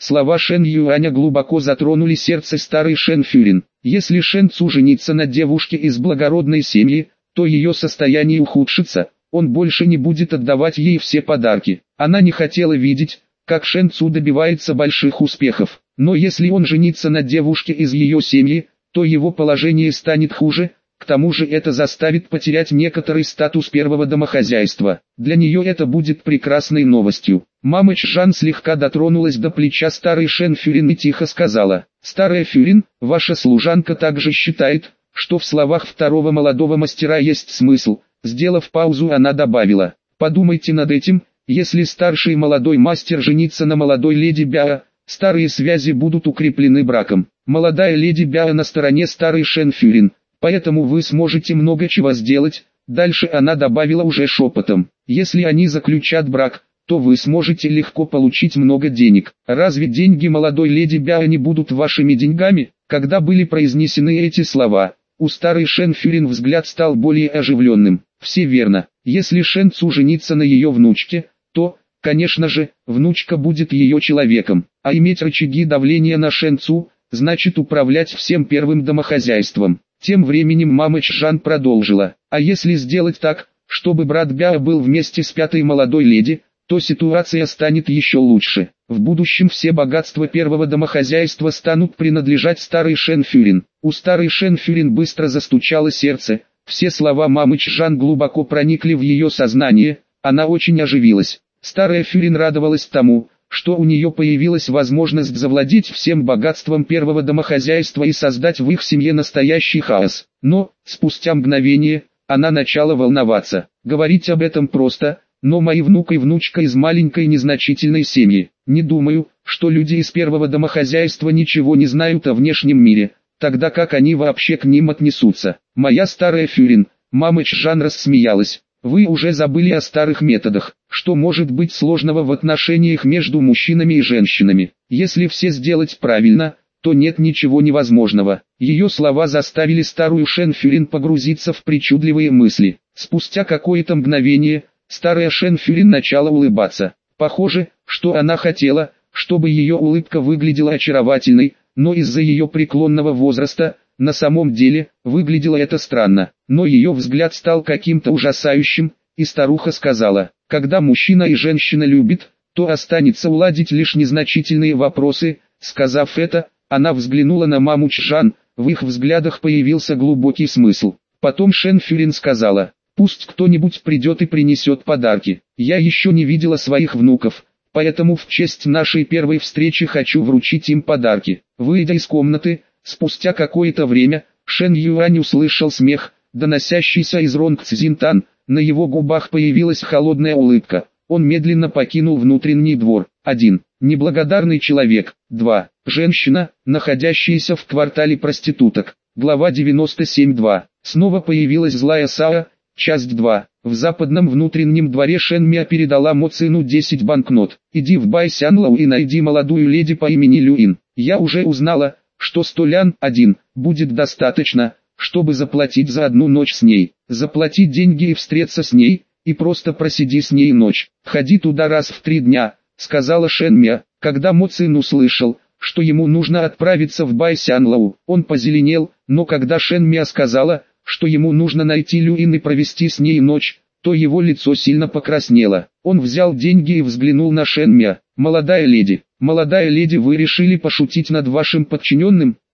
Слова Шэн Юаня глубоко затронули сердце старой Шэн Фюрин. Если Шэн Цу женится на девушке из благородной семьи, то ее состояние ухудшится, он больше не будет отдавать ей все подарки. Она не хотела видеть, как Шэн Цу добивается больших успехов. Но если он женится на девушке из ее семьи, то его положение станет хуже. К тому же это заставит потерять некоторый статус первого домохозяйства. Для нее это будет прекрасной новостью. Мама Чжан слегка дотронулась до плеча старой Шэн Фюрин и тихо сказала: «Старая Фюрин, ваша служанка также считает, что в словах второго молодого мастера есть смысл». Сделав паузу, она добавила: «Подумайте над этим, если старший молодой мастер женится на молодой леди Бяо, старые связи будут укреплены браком. Молодая леди Бяо на стороне старой Шэн Фюрин. Поэтому вы сможете много чего сделать». Дальше она добавила уже шепотом: «Если они заключат брак, то вы сможете легко получить много денег. Разве деньги молодой леди Бяо не будут вашими деньгами?» Когда были произнесены эти слова, у старой Шэн Фюрин взгляд стал более оживленным. Все верно. Если Шэн Цу женится на ее внучке, то, конечно же, внучка будет ее человеком. А иметь рычаги давления на Шэн Цу, значит управлять всем первым домохозяйством. Тем временем мама Чжан продолжила: «А если сделать так, чтобы брат Бяо был вместе с пятой молодой леди, то ситуация станет еще лучше. В будущем все богатства первого домохозяйства станут принадлежать старой Шэн Фюрин». У старой Шэн Фюрин быстро застучало сердце. Все слова мамы Чжан глубоко проникли в ее сознание, она очень оживилась. Старая Фюрин радовалась тому, что у нее появилась возможность завладеть всем богатством первого домохозяйства и создать в их семье настоящий хаос. Но, спустя мгновение, она начала волноваться. Говорить об этом просто, но мои внук и внучка из маленькой незначительной семьи. Не думаю, что люди из первого домохозяйства ничего не знают о внешнем мире, тогда как они вообще к ним отнесутся. Моя старая Фюрин, мама Чжан рассмеялась. Вы уже забыли о старых методах. Что может быть сложного в отношениях между мужчинами и женщинами? Если все сделать правильно, то нет ничего невозможного. Ее слова заставили старую Шэн Фюрин погрузиться в причудливые мысли. Спустя какое-то мгновение, старая Шэн Фюрин начала улыбаться. Похоже, что она хотела, чтобы ее улыбка выглядела очаровательной, но из-за ее преклонного возраста, на самом деле, выглядело это странно. Но ее взгляд стал каким-то ужасающим, и старуха сказала: «Когда мужчина и женщина любят, то останется уладить лишь незначительные вопросы». Сказав это, она взглянула на маму Чжан, в их взглядах появился глубокий смысл. Потом Шэн Фюрин сказала: «Пусть кто-нибудь придет и принесет подарки. Я еще не видела своих внуков, поэтому в честь нашей первой встречи хочу вручить им подарки». Выйдя из комнаты, спустя какое-то время, Шэн Юань услышал смех, доносящийся из Ронг Цзинтан. На его губах появилась холодная улыбка. Он медленно покинул внутренний двор. один. Неблагодарный человек. два. Женщина, находящаяся в квартале проституток. Глава девяносто семь два. Снова появилась злая Сао. Часть два. В западном внутреннем дворе Шэн Мя передала Мо Цину десять банкнот. «Иди в Бай Сянлоу и найди молодую леди по имени Люин. Я уже узнала, что сто лян один будет достаточно, чтобы заплатить за одну ночь с ней. Заплати деньги и встреться с ней, и просто просиди с ней ночь. Ходи туда раз в три дня», — сказала Шэн Мя. Когда Мо Цин услышал, что ему нужно отправиться в Бай Сянлоу, он позеленел, но когда Шэн Мя сказала, что ему нужно найти Люин и провести с ней ночь, то его лицо сильно покраснело. Он взял деньги и взглянул на Шэн Мя. «Молодая леди, молодая леди, вы решили пошутить над вашим подчиненным?